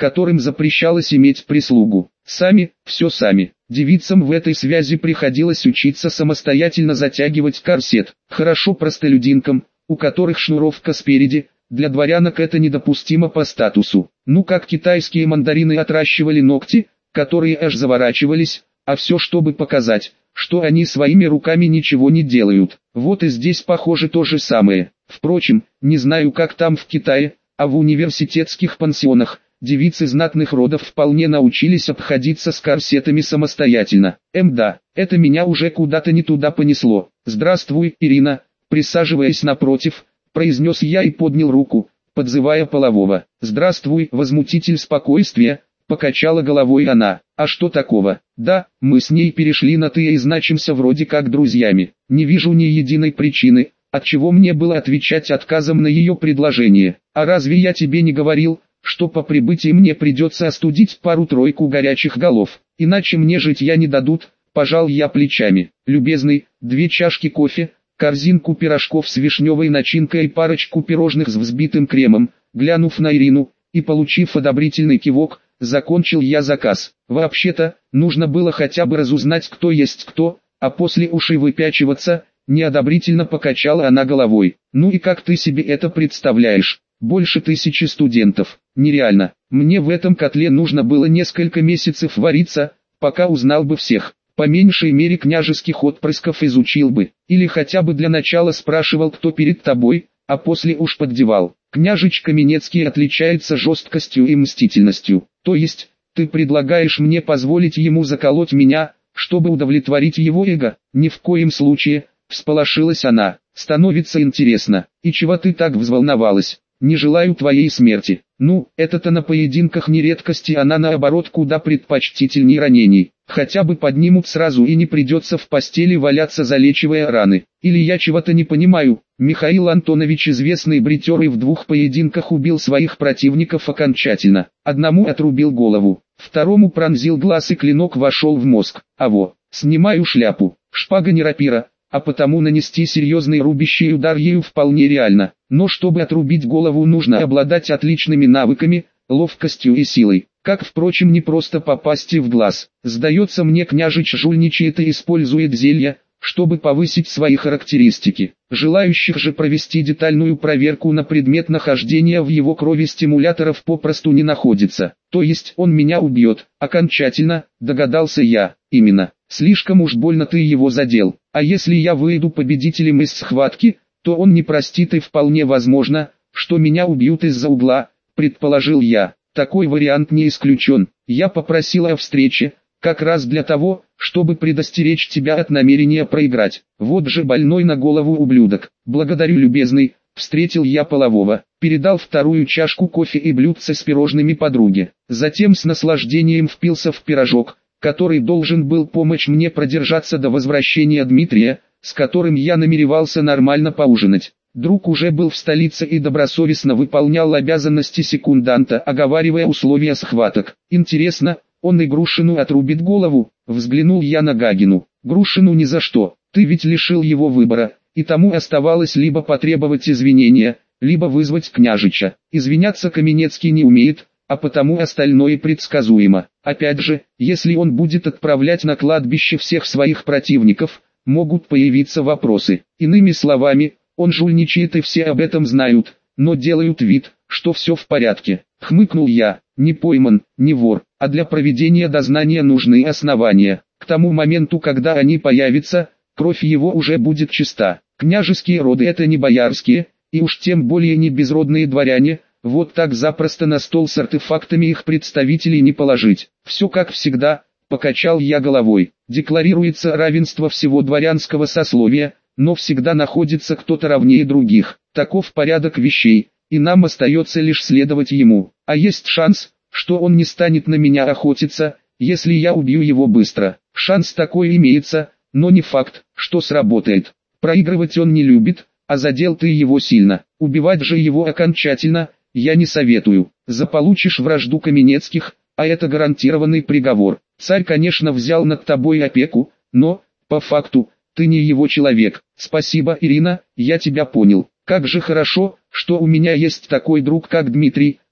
S1: которым запрещалось иметь прислугу. Сами, все сами. Девицам в этой связи приходилось учиться самостоятельно затягивать корсет. Хорошо простолюдинкам, у которых шнуровка спереди, для дворянок это недопустимо по статусу. Ну как китайские мандарины отращивали ногти, которые аж заворачивались, а все чтобы показать, что они своими руками ничего не делают. Вот и здесь похоже то же самое. Впрочем, не знаю как там в Китае, а в университетских пансионах, девицы знатных родов вполне научились обходиться с корсетами самостоятельно. Да, это меня уже куда-то не туда понесло. «Здравствуй, Ирина», присаживаясь напротив, произнес я и поднял руку, подзывая полового. «Здравствуй, возмутитель спокойствия», покачала головой она. «А что такого? Да, мы с ней перешли на «ты» и значимся вроде как друзьями. Не вижу ни единой причины, отчего мне было отвечать отказом на ее предложение. А разве я тебе не говорил, что по прибытии мне придется остудить пару-тройку горячих голов, иначе мне житья не дадут?» Пожал я плечами. «Любезный, 2 чашки кофе, корзинку пирожков с вишневой начинкой и парочку пирожных с взбитым кремом». Глянув на Ирину и получив одобрительный кивок, закончил я заказ. Вообще-то, нужно было хотя бы разузнать, кто есть кто, а после уж и выпячиваться. Неодобрительно покачала она головой. «Ну и как ты себе это представляешь? Больше 1000 студентов. Нереально. Мне в этом котле нужно было несколько месяцев вариться, пока узнал бы всех. По меньшей мере княжеских отпрысков изучил бы. Или хотя бы для начала спрашивал, кто перед тобой, а после уж поддевал. Княжич Каменецкий отличается жесткостью и мстительностью. То есть, ты предлагаешь мне позволить ему заколоть меня, чтобы удовлетворить его эго?» «Ни в коем случае», всполошилась она. «Становится интересно. И чего ты так взволновалась? Не желаю твоей смерти». «Ну, это-то на поединках не редкости, она наоборот куда предпочтительней ранений. Хотя бы поднимут сразу и не придется в постели валяться, залечивая раны. Или я чего-то не понимаю». Михаил Антонович, известный бритер, и в 2 поединках убил своих противников окончательно. Одному отрубил голову, второму пронзил глаз и клинок вошел в мозг. Снимаю шляпу. Шпага не рапира, а потому нанести серьезный рубящий удар ею вполне реально. Но чтобы отрубить голову, нужно обладать отличными навыками, ловкостью и силой. Как, впрочем, не просто попасть в глаз. Сдается мне, княжич жульничает и использует зелья, чтобы повысить свои характеристики. Желающих же провести детальную проверку на предмет нахождения в его крови стимуляторов попросту не находится. То есть он меня убьет, окончательно, догадался я. Именно. Слишком уж больно ты его задел. А если я выйду победителем из схватки, то он не простит, и вполне возможно, что меня убьют из-за угла, предположил я. Такой вариант не исключен. Я попросила о встрече, как раз для того, чтобы предостеречь тебя от намерения проиграть. Вот же больной на голову ублюдок. Благодарю, любезный. Встретил я полового, передал 2 чашку кофе и блюдце с пирожными подруге. Затем с наслаждением впился в пирожок, который должен был помочь мне продержаться до возвращения Дмитрия, с которым я намеревался нормально поужинать. Друг уже был в столице и добросовестно выполнял обязанности секунданта, оговаривая условия схваток. Интересно, он и Грушину отрубит голову? Взглянул я на Гагину. Грушину ни за что, ты ведь лишил его выбора, и тому оставалось либо потребовать извинения, либо вызвать княжича. Извиняться Каменецкий не умеет, а потому остальное предсказуемо. Опять же, если он будет отправлять на кладбище всех своих противников, могут появиться вопросы. Иными словами, он жульничает и все об этом знают, но делают вид, что все в порядке. Хмыкнул я. Не пойман, не вор, а для проведения дознания нужны основания. К тому моменту, когда они появятся, кровь его уже будет чиста. Княжеские роды — это не боярские, и уж тем более не безродные дворяне. Вот так запросто на стол с артефактами их представителей не положить. Все как всегда, покачал я головой. Декларируется равенство всего дворянского сословия, но всегда находится кто-то равнее других. Таков порядок вещей, и нам остается лишь следовать ему. А есть шанс, что он не станет на меня охотиться, если я убью его быстро. Шанс такой имеется, но не факт, что сработает. Проигрывать он не любит, а задел ты его сильно. Убивать же его окончательно я не советую. Заполучишь вражду Каменецких, а это гарантированный приговор. Царь, конечно, взял над тобой опеку, но, по факту, ты не его человек. Спасибо, Ирина, я тебя понял. Как же хорошо, что у меня есть такой друг, как Дмитрий.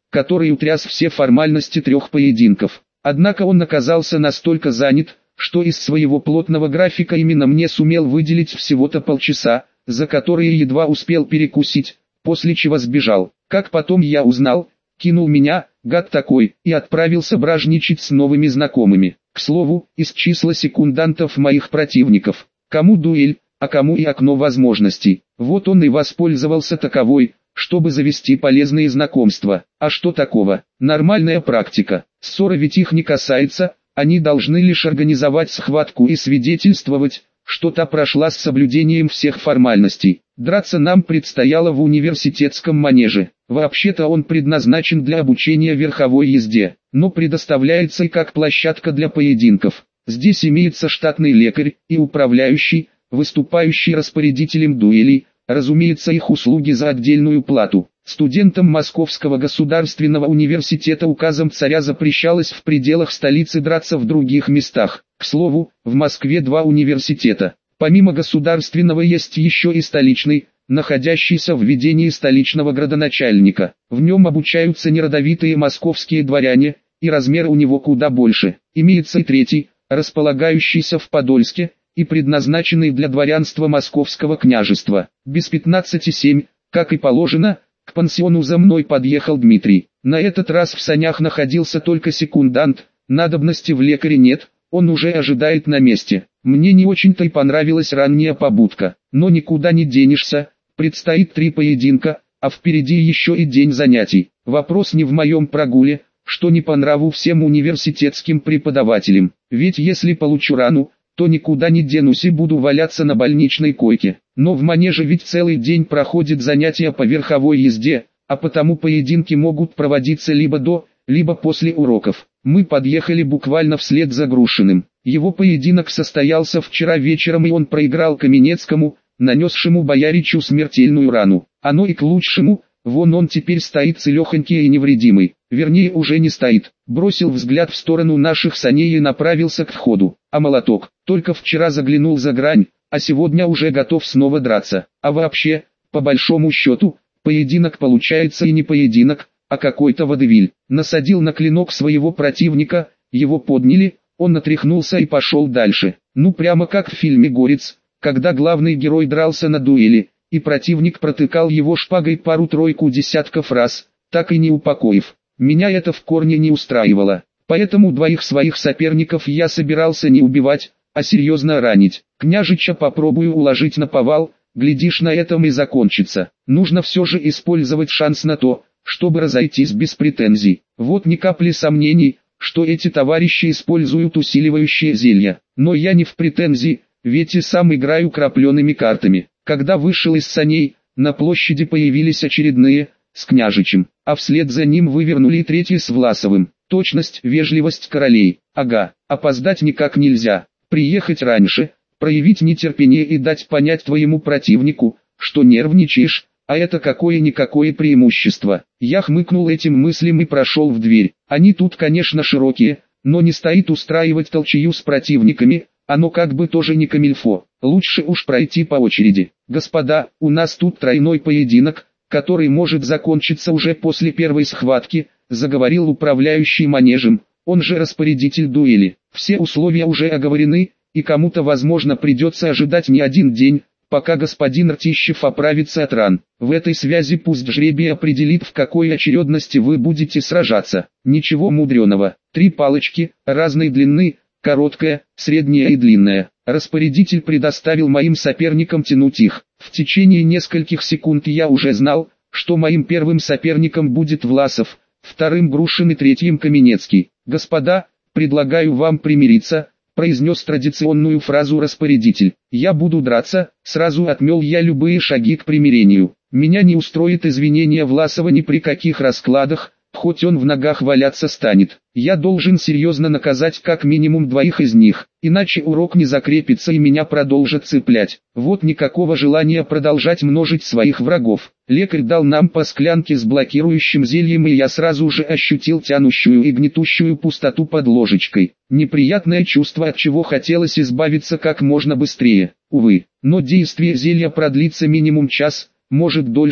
S1: который утряс все формальности 3 поединков. Однако он оказался настолько занят, что из своего плотного графика именно мне сумел выделить всего-то полчаса, за которые едва успел перекусить, после чего сбежал. Как потом я узнал, кинул меня, гад такой, и отправился бражничать с новыми знакомыми. К слову, из числа секундантов моих противников, кому дуэль, а кому и окно возможностей. Вот он и воспользовался таковой, чтобы завести полезные знакомства. А что такого? Нормальная практика. Ссора ведь их не касается, они должны лишь организовать схватку и свидетельствовать, что та прошла с соблюдением всех формальностей. Драться нам предстояло в университетском манеже. Вообще-то он предназначен для обучения верховой езде, но предоставляется и как площадка для поединков. Здесь имеется штатный лекарь и управляющий, выступающий распорядителем дуэлей, разумеется, их услуги за отдельную плату. Студентам Московского государственного университета указом царя запрещалось в пределах столицы драться в других местах. К слову, в Москве 2 университета. Помимо государственного есть еще и столичный, находящийся в ведении столичного градоначальника. В нем обучаются неродовитые московские дворяне, и размер у него куда больше. Имеется и 3-й, располагающийся в Подольске, и предназначенный для дворянства Московского княжества. Без 15:07, как и положено, к пансиону за мной подъехал Дмитрий. На этот раз в санях находился только секундант, надобности в лекаре нет, он уже ожидает на месте. Мне не очень-то и понравилась ранняя побудка, но никуда не денешься, предстоит 3 поединка, а впереди еще и день занятий. Вопрос не в моем прогуле, что не по нраву всем университетским преподавателям, ведь если получу рану, то никуда не денусь и буду валяться на больничной койке. Но в манеже ведь целый день проходят занятия по верховой езде, а потому поединки могут проводиться либо до, либо после уроков. Мы подъехали буквально вслед за Грушиным. Его поединок состоялся вчера вечером, и он проиграл Каменецкому, нанесшему Бояричу смертельную рану. Оно и к лучшему, вон он теперь стоит целехонький и невредимый. Вернее, уже не стоит. Бросил взгляд в сторону наших саней и направился к входу. А молоток только вчера заглянул за грань, а сегодня уже готов снова драться. А вообще, по большому счету, поединок получается и не поединок, а какой-то водевиль. Насадил на клинок своего противника, его подняли, он отряхнулся и пошел дальше. Ну прямо как в фильме «Горец», когда главный герой дрался на дуэли, и противник протыкал его шпагой пару-тройку десятков раз, так и не упокоив. Меня это в корне не устраивало, поэтому 2 своих соперников я собирался не убивать, а серьезно ранить. Княжича попробую уложить на повал, глядишь, на этом и закончится. Нужно все же использовать шанс на то, чтобы разойтись без претензий. Вот ни капли сомнений, что эти товарищи используют усиливающие зелья. Но я не в претензии, ведь и сам играю крапленными картами. Когда вышел из саней, на площади появились очередные, с княжичем, а вслед за ним вывернули и 3 с Власовым. Точность, вежливость королей. Ага, опоздать никак нельзя. Приехать раньше, проявить нетерпение и дать понять твоему противнику, что нервничаешь, а это какое-никакое преимущество. Я хмыкнул этим мыслям и прошел в дверь. Они тут, конечно, широкие, но не стоит устраивать толчею с противниками, оно как бы тоже не камильфо. Лучше уж пройти по очереди. Господа, у нас тут тройной поединок, который может закончиться уже после первой схватки, заговорил управляющий манежем, он же распорядитель дуэли. Все условия уже оговорены, и кому-то возможно придется ожидать не один день, пока господин Ртищев оправится от ран. В этой связи пусть жребий определит, в какой очередности вы будете сражаться. Ничего мудреного. 3 палочки, разной длины, короткая, средняя и длинная. Распорядитель предоставил моим соперникам тянуть их. В течение нескольких секунд я уже знал, что моим первым соперником будет Власов, вторым Грушин и 3 Каменецкий. «Господа, предлагаю вам примириться», — произнес традиционную фразу распорядитель. «Я буду драться», — сразу отмел я любые шаги к примирению. «Меня не устроит извинения Власова ни при каких раскладах, хоть он в ногах валяться станет. Я должен серьезно наказать как минимум 2 из них, иначе урок не закрепится и меня продолжат цеплять. Вот никакого желания продолжать множить своих врагов. Лекарь дал нам по склянке с блокирующим зельем, и я сразу же ощутил тянущую и гнетущую пустоту под ложечкой. Неприятное чувство, от чего хотелось избавиться как можно быстрее. Увы, но действие зелья продлится минимум час, может дольше,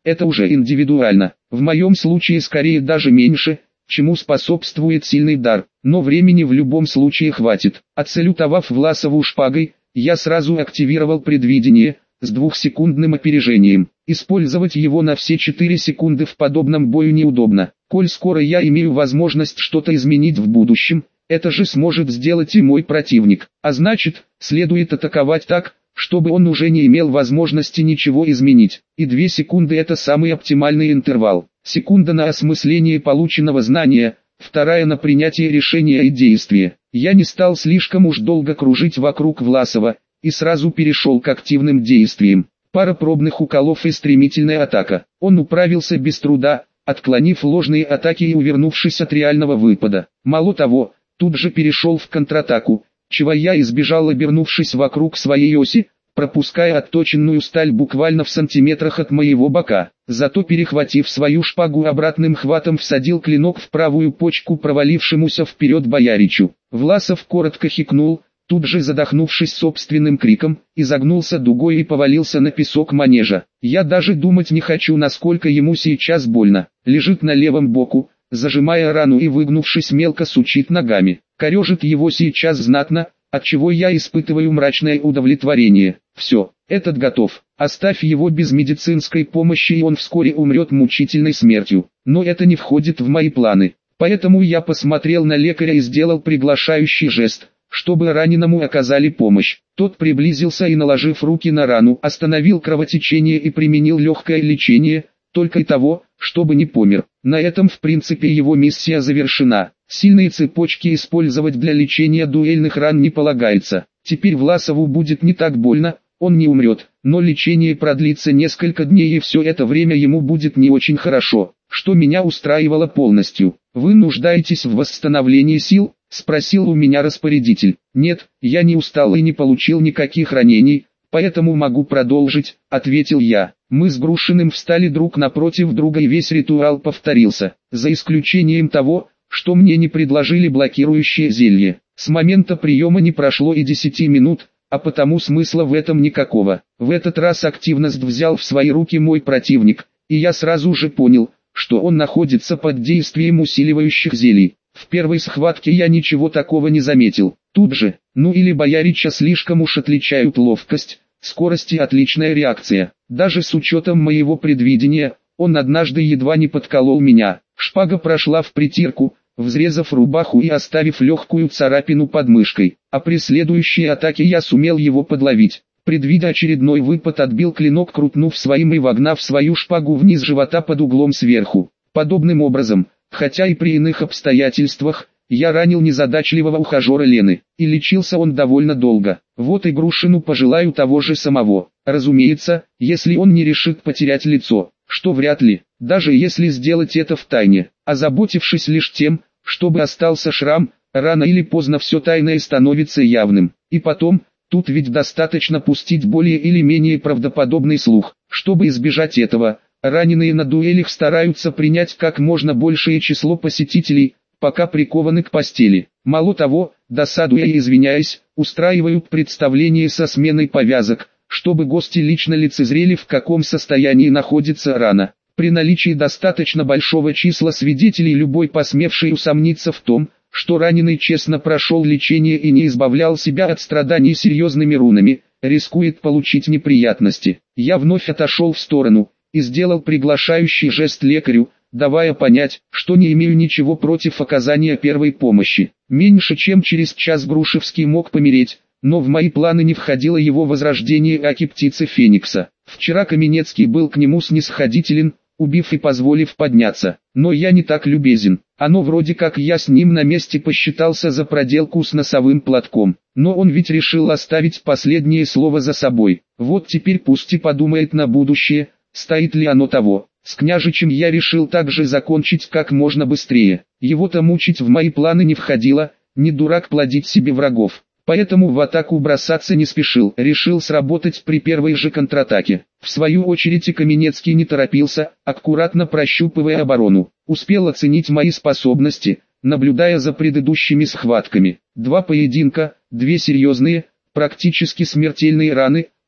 S1: это уже индивидуально. В моем случае скорее даже меньше, чему способствует сильный дар, но времени в любом случае хватит. Отсалютовав Власову шпагой, я сразу активировал предвидение, с 2-секундным опережением. Использовать его на все 4 секунды в подобном бою неудобно. Коль скоро я имею возможность что-то изменить в будущем, это же сможет сделать и мой противник. А значит, следует атаковать так, чтобы он уже не имел возможности ничего изменить. И 2 секунды это самый оптимальный интервал. Секунда на осмысление полученного знания, вторая на принятие решения и действия. Я не стал слишком уж долго кружить вокруг Власова, и сразу перешел к активным действиям. Пара пробных уколов и стремительная атака. Он управился без труда, отклонив ложные атаки и увернувшись от реального выпада. Мало того, тут же перешел в контратаку, чего я избежал, обернувшись вокруг своей оси, пропуская отточенную сталь буквально в сантиметрах от моего бока. Зато перехватив свою шпагу обратным хватом всадил клинок в правую почку провалившемуся вперед бояричу. Власов коротко хикнул, тут же задохнувшись собственным криком, изогнулся дугой и повалился на песок манежа. Я даже думать не хочу, насколько ему сейчас больно. Лежит на левом боку, зажимая рану и выгнувшись мелко сучит ногами. Корежит его сейчас знатно, отчего я испытываю мрачное удовлетворение. Все, этот готов. Оставь его без медицинской помощи, и он вскоре умрет мучительной смертью. Но это не входит в мои планы. Поэтому я посмотрел на лекаря и сделал приглашающий жест, чтобы раненому оказали помощь. Тот приблизился и, наложив руки на рану, остановил кровотечение и применил легкое лечение, только и того, чтобы не помер. На этом в принципе его миссия завершена. Сильные цепочки использовать для лечения дуэльных ран не полагается. Теперь Власову будет не так больно, он не умрет, но лечение продлится несколько дней, и все это время ему будет не очень хорошо, что меня устраивало полностью. «Вы нуждаетесь в восстановлении сил?» — спросил у меня распорядитель. «Нет, я не устал и не получил никаких ранений, поэтому могу продолжить», — ответил я. Мы с Грушиным встали друг напротив друга, и весь ритуал повторился, за исключением того, что мне не предложили блокирующее зелье. С момента приема не прошло и 10 минут, а потому смысла в этом никакого. В этот раз активность взял в свои руки мой противник, и я сразу же понял, что он находится под действием усиливающих зелий. В первой схватке я ничего такого не заметил. Тут же, или боярича слишком уж отличают ловкость, скорость и отличная реакция. Даже с учетом моего предвидения, он однажды едва не подколол меня. Шпага прошла в притирку, взрезав рубаху и оставив легкую царапину под мышкой. А при следующей атаке я сумел его подловить. Предвидя очередной выпад, отбил клинок, крутнув своим и вогнав свою шпагу вниз живота под углом сверху. Подобным образом, хотя и при иных обстоятельствах, я ранил незадачливого ухажера Лены, и лечился он довольно долго. Вот и Грушину пожелаю того же самого. Разумеется, если он не решит потерять лицо, что вряд ли, даже если сделать это втайне, озаботившись лишь тем, чтобы остался шрам, рано или поздно все тайное становится явным. И потом, тут ведь достаточно пустить более или менее правдоподобный слух. Чтобы избежать этого, раненые на дуэлях стараются принять как можно большее число посетителей, пока прикованы к постели. Мало того, досадуя и извиняясь, устраивают представление со сменой повязок, чтобы гости лично лицезрели, в каком состоянии находится рана. При наличии достаточно большого числа свидетелей любой посмевший усомниться в том, что раненый честно прошел лечение и не избавлял себя от страданий серьезными рунами, рискует получить неприятности. Я вновь отошел в сторону и сделал приглашающий жест лекарю, давая понять, что не имею ничего против оказания первой помощи. Меньше чем через час Грушевский мог помереть, но в мои планы не входило его возрождение аки птицы Феникса. Вчера Каменецкий был к нему снисходителен, убив и позволив подняться, но я не так любезен. Оно вроде как я с ним на месте посчитался за проделку с носовым платком, но он ведь решил оставить последнее слово за собой. Вот теперь пусть и подумает на будущее, стоит ли оно того. С княжичем я решил также закончить как можно быстрее. Его-то мучить в мои планы не входило, не дурак плодить себе врагов. Поэтому в атаку бросаться не спешил, решил сработать при первой же контратаке. В свою очередь и Каменецкий не торопился, аккуратно прощупывая оборону. Успел оценить мои способности, наблюдая за предыдущими схватками. 2 поединка, 2 серьезные, практически смертельные раны,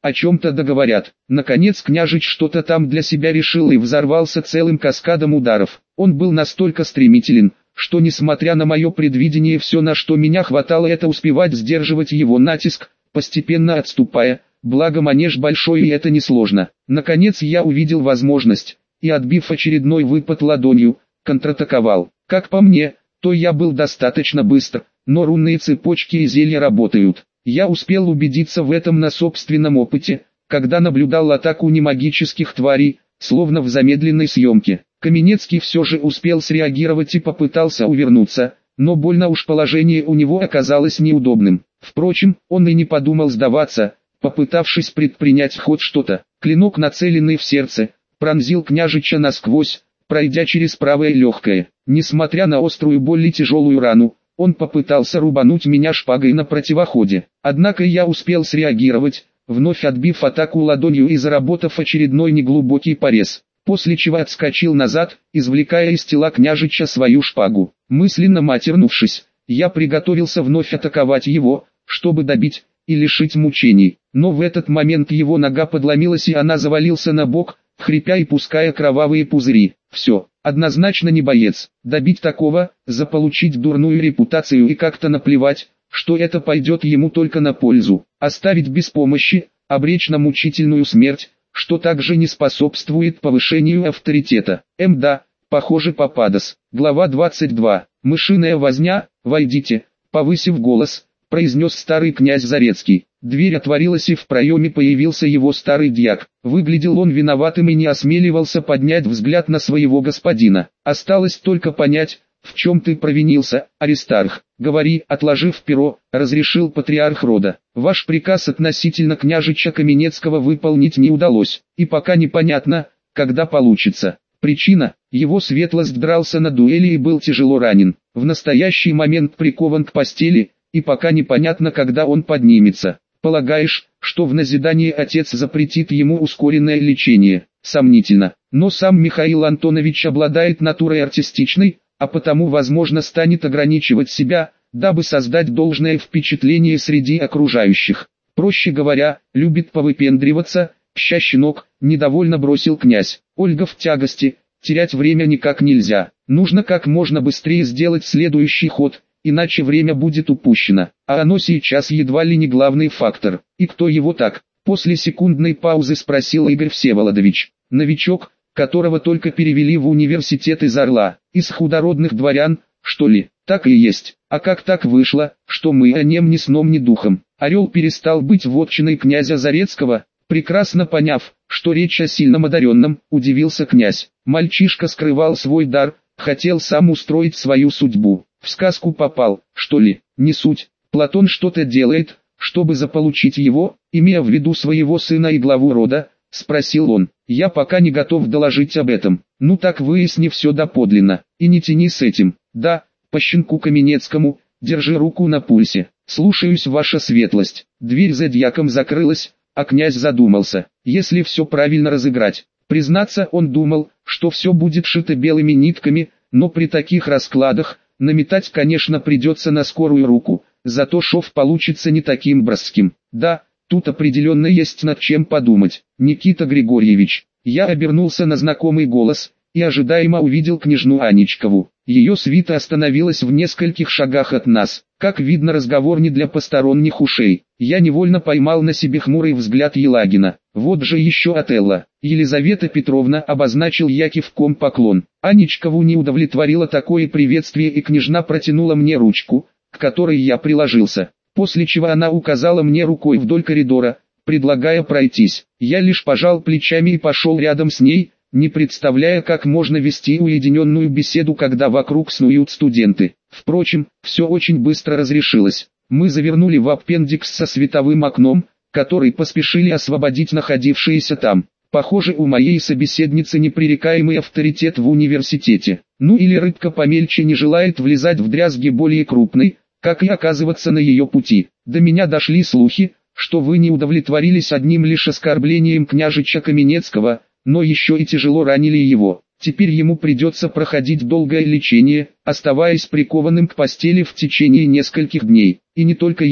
S1: о чем-то договорят. Наконец княжич что-то там для себя решил и взорвался целым каскадом ударов. Он был настолько стремителен, что несмотря на мое предвидение, все, на что меня хватало, это успевать сдерживать его натиск, постепенно отступая, благо манеж большой и это несложно. Наконец я увидел возможность, и отбив очередной выпад ладонью, контратаковал. Как по мне, то я был достаточно быстр, но рунные цепочки и зелья работают. Я успел убедиться в этом на собственном опыте, когда наблюдал атаку немагических тварей, словно в замедленной съемке. Каменецкий все же успел среагировать и попытался увернуться, но больно уж положение у него оказалось неудобным. Впрочем, он и не подумал сдаваться, попытавшись предпринять хоть что-то. Клинок, нацеленный в сердце, пронзил княжича насквозь, пройдя через правое легкое. Несмотря на острую боль и тяжелую рану, он попытался рубануть меня шпагой на противоходе. Однако я успел среагировать, вновь отбив атаку ладонью и заработав очередной неглубокий порез, после чего отскочил назад, извлекая из тела княжича свою шпагу. Мысленно матернувшись, я приготовился вновь атаковать его, чтобы добить и лишить мучений. Но в этот момент его нога подломилась и она завалился на бок, хрипя и пуская кровавые пузыри. Все, однозначно не боец. Добить такого, заполучить дурную репутацию и как-то наплевать, что это пойдет ему только на пользу. Оставить без помощи, обречь на мучительную смерть, что также не способствует повышению авторитета. Да, похоже попадос. Глава 22. Мышиная возня, войдите, повысив голос, произнес старый князь Зарецкий. Дверь отворилась и в проеме появился его старый дьяк. Выглядел он виноватым и не осмеливался поднять взгляд на своего господина. Осталось только понять, в чем ты провинился, Аристарх. Говори, отложив перо, разрешил патриарх рода. Ваш приказ относительно княжича Каменецкого выполнить не удалось, и пока непонятно, когда получится. Причина: его светлость дрался на дуэли и был тяжело ранен. В настоящий момент прикован к постели, и пока непонятно, когда он поднимется. Полагаешь, что в назидание отец запретит ему ускоренное лечение? Сомнительно. Но сам Михаил Антонович обладает натурой артистичной, а потому возможно станет ограничивать себя, дабы создать должное впечатление среди окружающих. Проще говоря, любит повыпендриваться, щенок, недовольно бросил князь. Ольга в тягости, терять время никак нельзя. Нужно как можно быстрее сделать следующий ход, иначе время будет упущено, а оно сейчас едва ли не главный фактор. И кто его так? После секундной паузы спросил Игорь Всеволодович. Новичок, которого только перевели в университет из Орла, из худородных дворян, что ли? Так и есть. А как так вышло, что мы о нем ни сном ни духом? Орел перестал быть вотчиной князя Зарецкого, прекрасно поняв, что речь о сильном одаренном, удивился князь. Мальчишка скрывал свой дар, хотел сам устроить свою судьбу. В сказку попал, что ли? Не суть. Платон что-то делает, чтобы заполучить его, имея в виду своего сына и главу рода, спросил он. Я пока не готов доложить об этом. Ну так выясни все доподлинно, и не тяни с этим. Да, по щенку Каменецкому, держи руку на пульсе. Слушаюсь, ваша светлость. Дверь за дьяком закрылась, а князь задумался. Если все правильно разыграть. Признаться, он думал, что все будет шито белыми нитками, но при таких раскладах, наметать, конечно, придется на скорую руку, зато шов получится не таким броским. Да, тут определенно есть над чем подумать. Никита Григорьевич. Я обернулся на знакомый голос, и ожидаемо увидел княжну Аничкову. Ее свита остановилась в нескольких шагах от нас. Как видно, разговор не для посторонних ушей. Я невольно поймал на себе хмурый взгляд Елагина. Вот же еще Отелло. Елизавета Петровна, обозначил я кивком поклон. Аничкову не удовлетворило такое приветствие, и княжна протянула мне ручку, к которой я приложился. После чего она указала мне рукой вдоль коридора, предлагая пройтись. Я лишь пожал плечами и пошел рядом с ней, не представляя, как можно вести уединенную беседу, когда вокруг снуют студенты. Впрочем, все очень быстро разрешилось. Мы завернули в аппендикс со световым окном, который поспешили освободить находившиеся там. Похоже, у моей собеседницы непререкаемый авторитет в университете. Ну или рыбка помельче не желает влезать в дрязги более крупной, как и оказываться на ее пути. До меня дошли слухи, что вы не удовлетворились одним лишь оскорблением княжича Каменецкого, но еще и тяжело ранили его. Теперь ему придется проходить долгое лечение, оставаясь прикованным к постели в течение нескольких дней. И не только ему.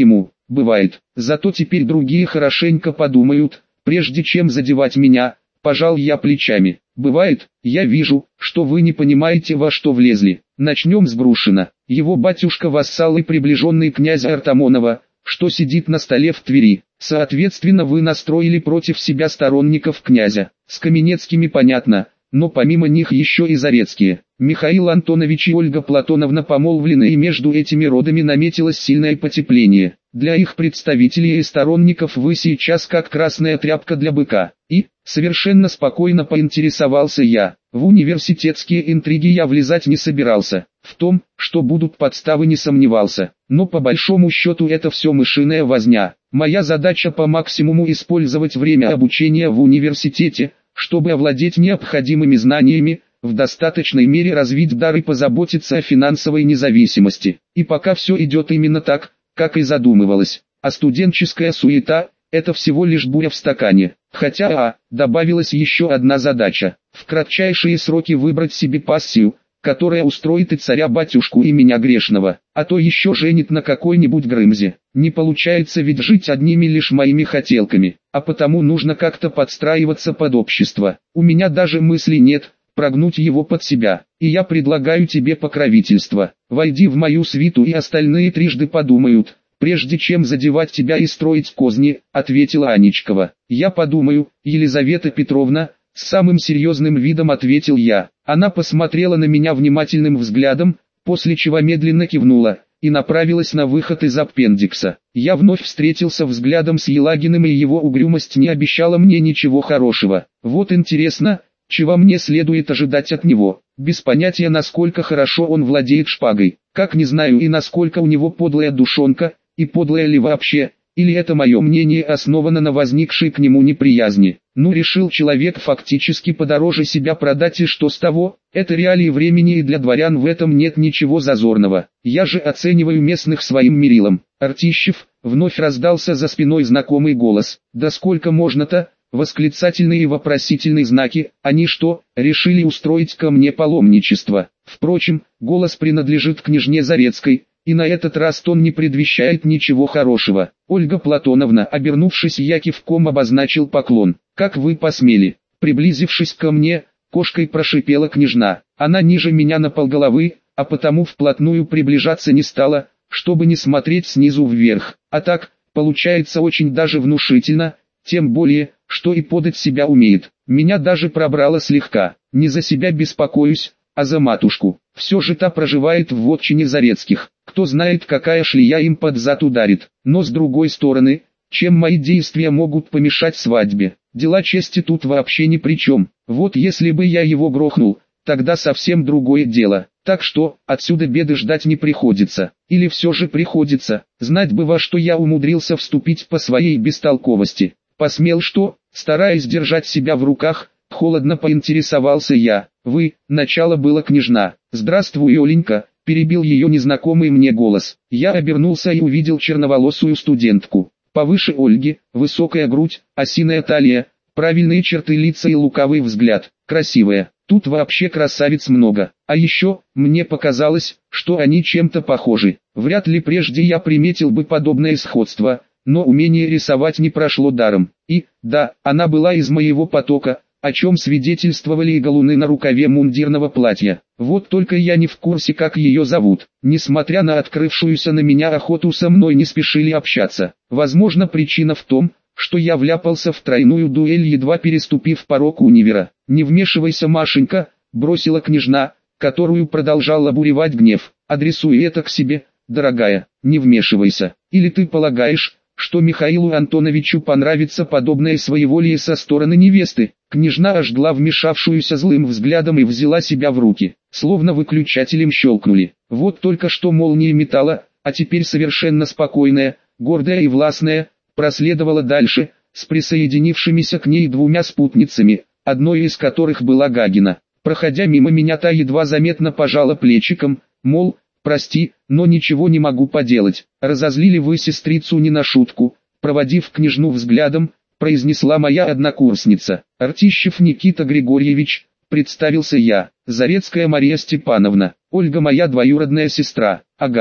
S1: бывает. Зато теперь другие хорошенько подумают, прежде чем задевать меня. Пожал я плечами. Бывает, я вижу, что вы не понимаете, во что влезли. Начнем с Брушина. Его батюшка-вассал и приближенный князя Артамонова, что сидит на столе в Твери. Соответственно, вы настроили против себя сторонников князя. С Каменецкими понятно, но помимо них еще и Зарецкие. Михаил Антонович и Ольга Платоновна помолвлены, и между этими родами наметилось сильное потепление. Для их представителей и сторонников вы сейчас как красная тряпка для быка. И, совершенно спокойно поинтересовался я, в университетские интриги я влезать не собирался. В том, что будут подставы, не сомневался. Но по большому счету это все мышиная возня. Моя задача по максимуму использовать время обучения в университете, чтобы овладеть необходимыми знаниями, в достаточной мере развить дар и позаботиться о финансовой независимости. И пока все идет именно так, как и задумывалось. А студенческая суета – это всего лишь буря в стакане. Хотя добавилась еще одна задача – в кратчайшие сроки выбрать себе пассию, которая устроит и царя-батюшку, и меня грешного, а то еще женит на какой-нибудь Грымзе. Не получается ведь жить одними лишь моими хотелками, а потому нужно как-то подстраиваться под общество. У меня даже мысли нет прогнуть его под себя, и я предлагаю тебе покровительство. Войди в мою свиту, и остальные трижды подумают, прежде чем задевать тебя и строить козни, ответила Аничкова. Я подумаю, Елизавета Петровна, с самым серьезным видом ответил я. Она посмотрела на меня внимательным взглядом, после чего медленно кивнула и направилась на выход из аппендикса. Я вновь встретился взглядом с Елагиным, и его угрюмость не обещала мне ничего хорошего. Вот интересно, чего мне следует ожидать от него. Без понятия, насколько хорошо он владеет шпагой. Как не знаю и насколько у него подлая душонка, и подлая ли вообще, или это мое мнение основано на возникшей к нему неприязни. Ну, решил человек фактически подороже себя продать, и что с того? Это реалии времени, и для дворян в этом нет ничего зазорного. Я же оцениваю местных своим мерилом. Артищев, вновь раздался за спиной знакомый голос. Да сколько можно-то? Восклицательные и вопросительные знаки. Они что, решили устроить ко мне паломничество? Впрочем, голос принадлежит княжне Зарецкой, и на этот раз тон не предвещает ничего хорошего. Ольга Платоновна, обернувшись, я кивком обозначил поклон. Как вы посмели? Приблизившись ко мне, кошкой прошипела княжна. Она ниже меня на полголовы, а потому вплотную приближаться не стала, чтобы не смотреть снизу вверх. А так, получается очень даже внушительно, тем более, что и подать себя умеет. Меня даже пробрало слегка. Не за себя беспокоюсь, а за матушку. Все же та проживает в вотчине Зарецких. Кто знает, какая шлея им под зад ударит. Но с другой стороны, чем мои действия могут помешать свадьбе? Дела чести тут вообще ни при чем. Вот если бы я его грохнул, тогда совсем другое дело. Так что, отсюда беды ждать не приходится. Или все же приходится. Знать бы, во что я умудрился вступить по своей бестолковости. Посмел что? Стараясь держать себя в руках, холодно поинтересовался я. Вы, начало было княжна. Здравствуй, Оленька, перебил ее незнакомый мне голос. Я обернулся и увидел черноволосую студентку. Повыше Ольги, высокая грудь, осиная талия, правильные черты лица и лукавый взгляд. Красивая. Тут вообще красавиц много. А еще, мне показалось, что они чем-то похожи. Вряд ли прежде я приметил бы подобное сходство, но умение рисовать не прошло даром. И, да, она была из моего потока, о чем свидетельствовали и галуны на рукаве мундирного платья. Вот только я не в курсе, как ее зовут. Несмотря на открывшуюся на меня охоту, со мной не спешили общаться. Возможно, причина в том, что я вляпался в тройную дуэль, едва переступив порог универа. «Не вмешивайся, Машенька», бросила княжна, которую продолжал обуревать гнев. «Адресуй это к себе, дорогая, не вмешивайся. Или ты полагаешь, что Михаилу Антоновичу понравится подобное своеволие со стороны невесты?» Княжна ожгла вмешавшуюся злым взглядом и взяла себя в руки, словно выключателем щелкнули. Вот только что молния металла, а теперь совершенно спокойная, гордая и властная, проследовала дальше, с присоединившимися к ней двумя спутницами, одной из которых была Гагина. Проходя мимо меня, та едва заметно пожала плечиком, мол, прости, но ничего не могу поделать. Разозлили вы сестрицу не на шутку. Проводив княжну взглядом, произнесла моя однокурсница. Артищев Никита Григорьевич, представился я. Зарецкая Мария Степановна. Ольга моя двоюродная сестра. Ага,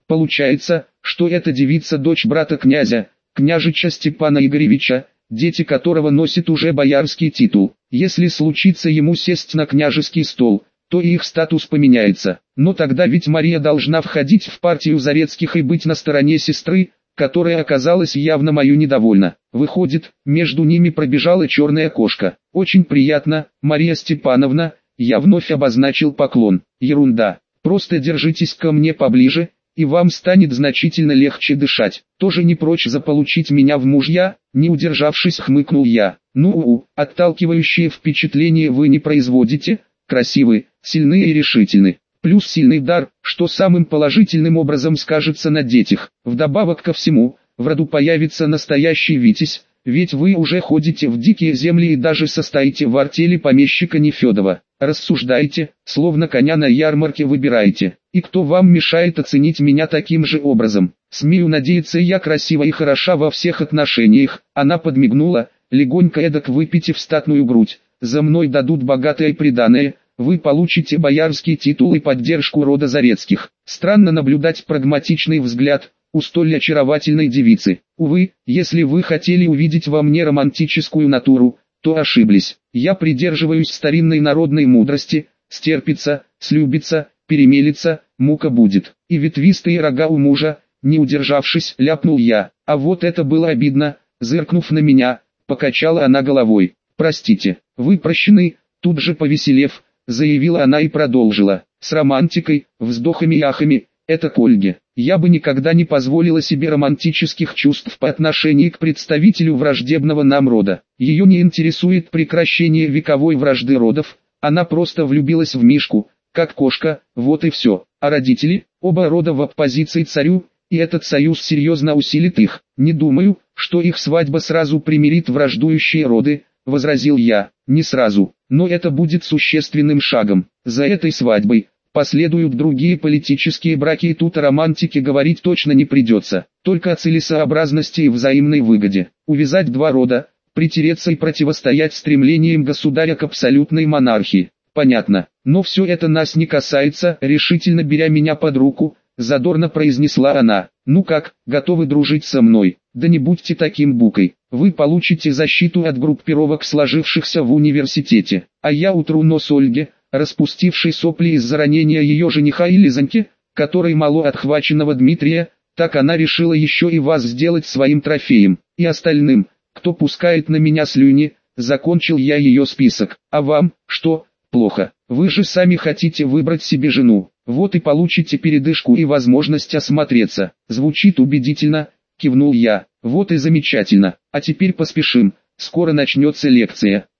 S1: Получается, что эта девица дочь брата князя, княжича Степана Игоревича, дети которого носят уже боярский титул. Если случится ему сесть на княжеский стол, то и их статус поменяется. Но тогда ведь Мария должна входить в партию Зарецких и быть на стороне сестры, которая оказалась явно мою недовольна. Выходит, между ними пробежала черная кошка. Очень приятно, Мария Степановна, я вновь обозначил поклон. Ерунда, просто держитесь ко мне поближе, и вам станет значительно легче дышать. Тоже не прочь заполучить меня в мужья, не удержавшись, хмыкнул я. Отталкивающее впечатление вы не производите, красивы, сильны и решительны. Плюс сильный дар, что самым положительным образом скажется на детях. Вдобавок ко всему, в роду появится настоящий витязь, ведь вы уже ходите в дикие земли и даже состоите в артели помещика Нефедова. Рассуждайте, словно коня на ярмарке выбираете. И кто вам мешает оценить меня таким же образом? Смею надеяться, я красива и хороша во всех отношениях. Она подмигнула, легонько эдак выпитив статную грудь. За мной дадут богатое приданое, вы получите боярский титул и поддержку рода Зарецких. Странно наблюдать прагматичный взгляд у столь очаровательной девицы. Увы, если вы хотели увидеть во мне романтическую натуру, то ошиблись. Я придерживаюсь старинной народной мудрости: стерпится, слюбится, перемелится, мука будет. И ветвистые рога у мужа, не удержавшись, ляпнул я. А вот это было обидно, зыркнув на меня, покачала она головой. Простите, вы прощены, тут же повеселев, заявила она и продолжила. С романтикой, вздохами и ахами, это к Ольге. Я бы никогда не позволила себе романтических чувств по отношению к представителю враждебного нам рода. Ее не интересует прекращение вековой вражды родов, она просто влюбилась в Мишку, как кошка, вот и все. А родители, оба рода в оппозиции царю, и этот союз серьезно усилит их. Не думаю, что их свадьба сразу примирит враждующие роды, возразил я. Не сразу, но это будет существенным шагом. За этой свадьбой последуют другие политические браки, и тут о романтике говорить точно не придется. Только о целесообразности и взаимной выгоде. Увязать два рода, притереться и противостоять стремлениям государя к абсолютной монархии. Понятно, но все это нас не касается, решительно беря меня под руку, задорно произнесла она. Ну как, готовы дружить со мной? Да не будьте таким букой. Вы получите защиту от группировок, сложившихся в университете. А я утру нос Ольге, распустившей сопли из-за ранения ее жениха, и Лизоньке, которой мало отхваченного Дмитрия, так она решила еще и вас сделать своим трофеем. И остальным, кто пускает на меня слюни, закончил я ее список. А вам, что, плохо? Вы же сами хотите выбрать себе жену. Вот и получите передышку и возможность осмотреться. Звучит убедительно, кивнул я. Вот и замечательно. А теперь поспешим, скоро начнется лекция.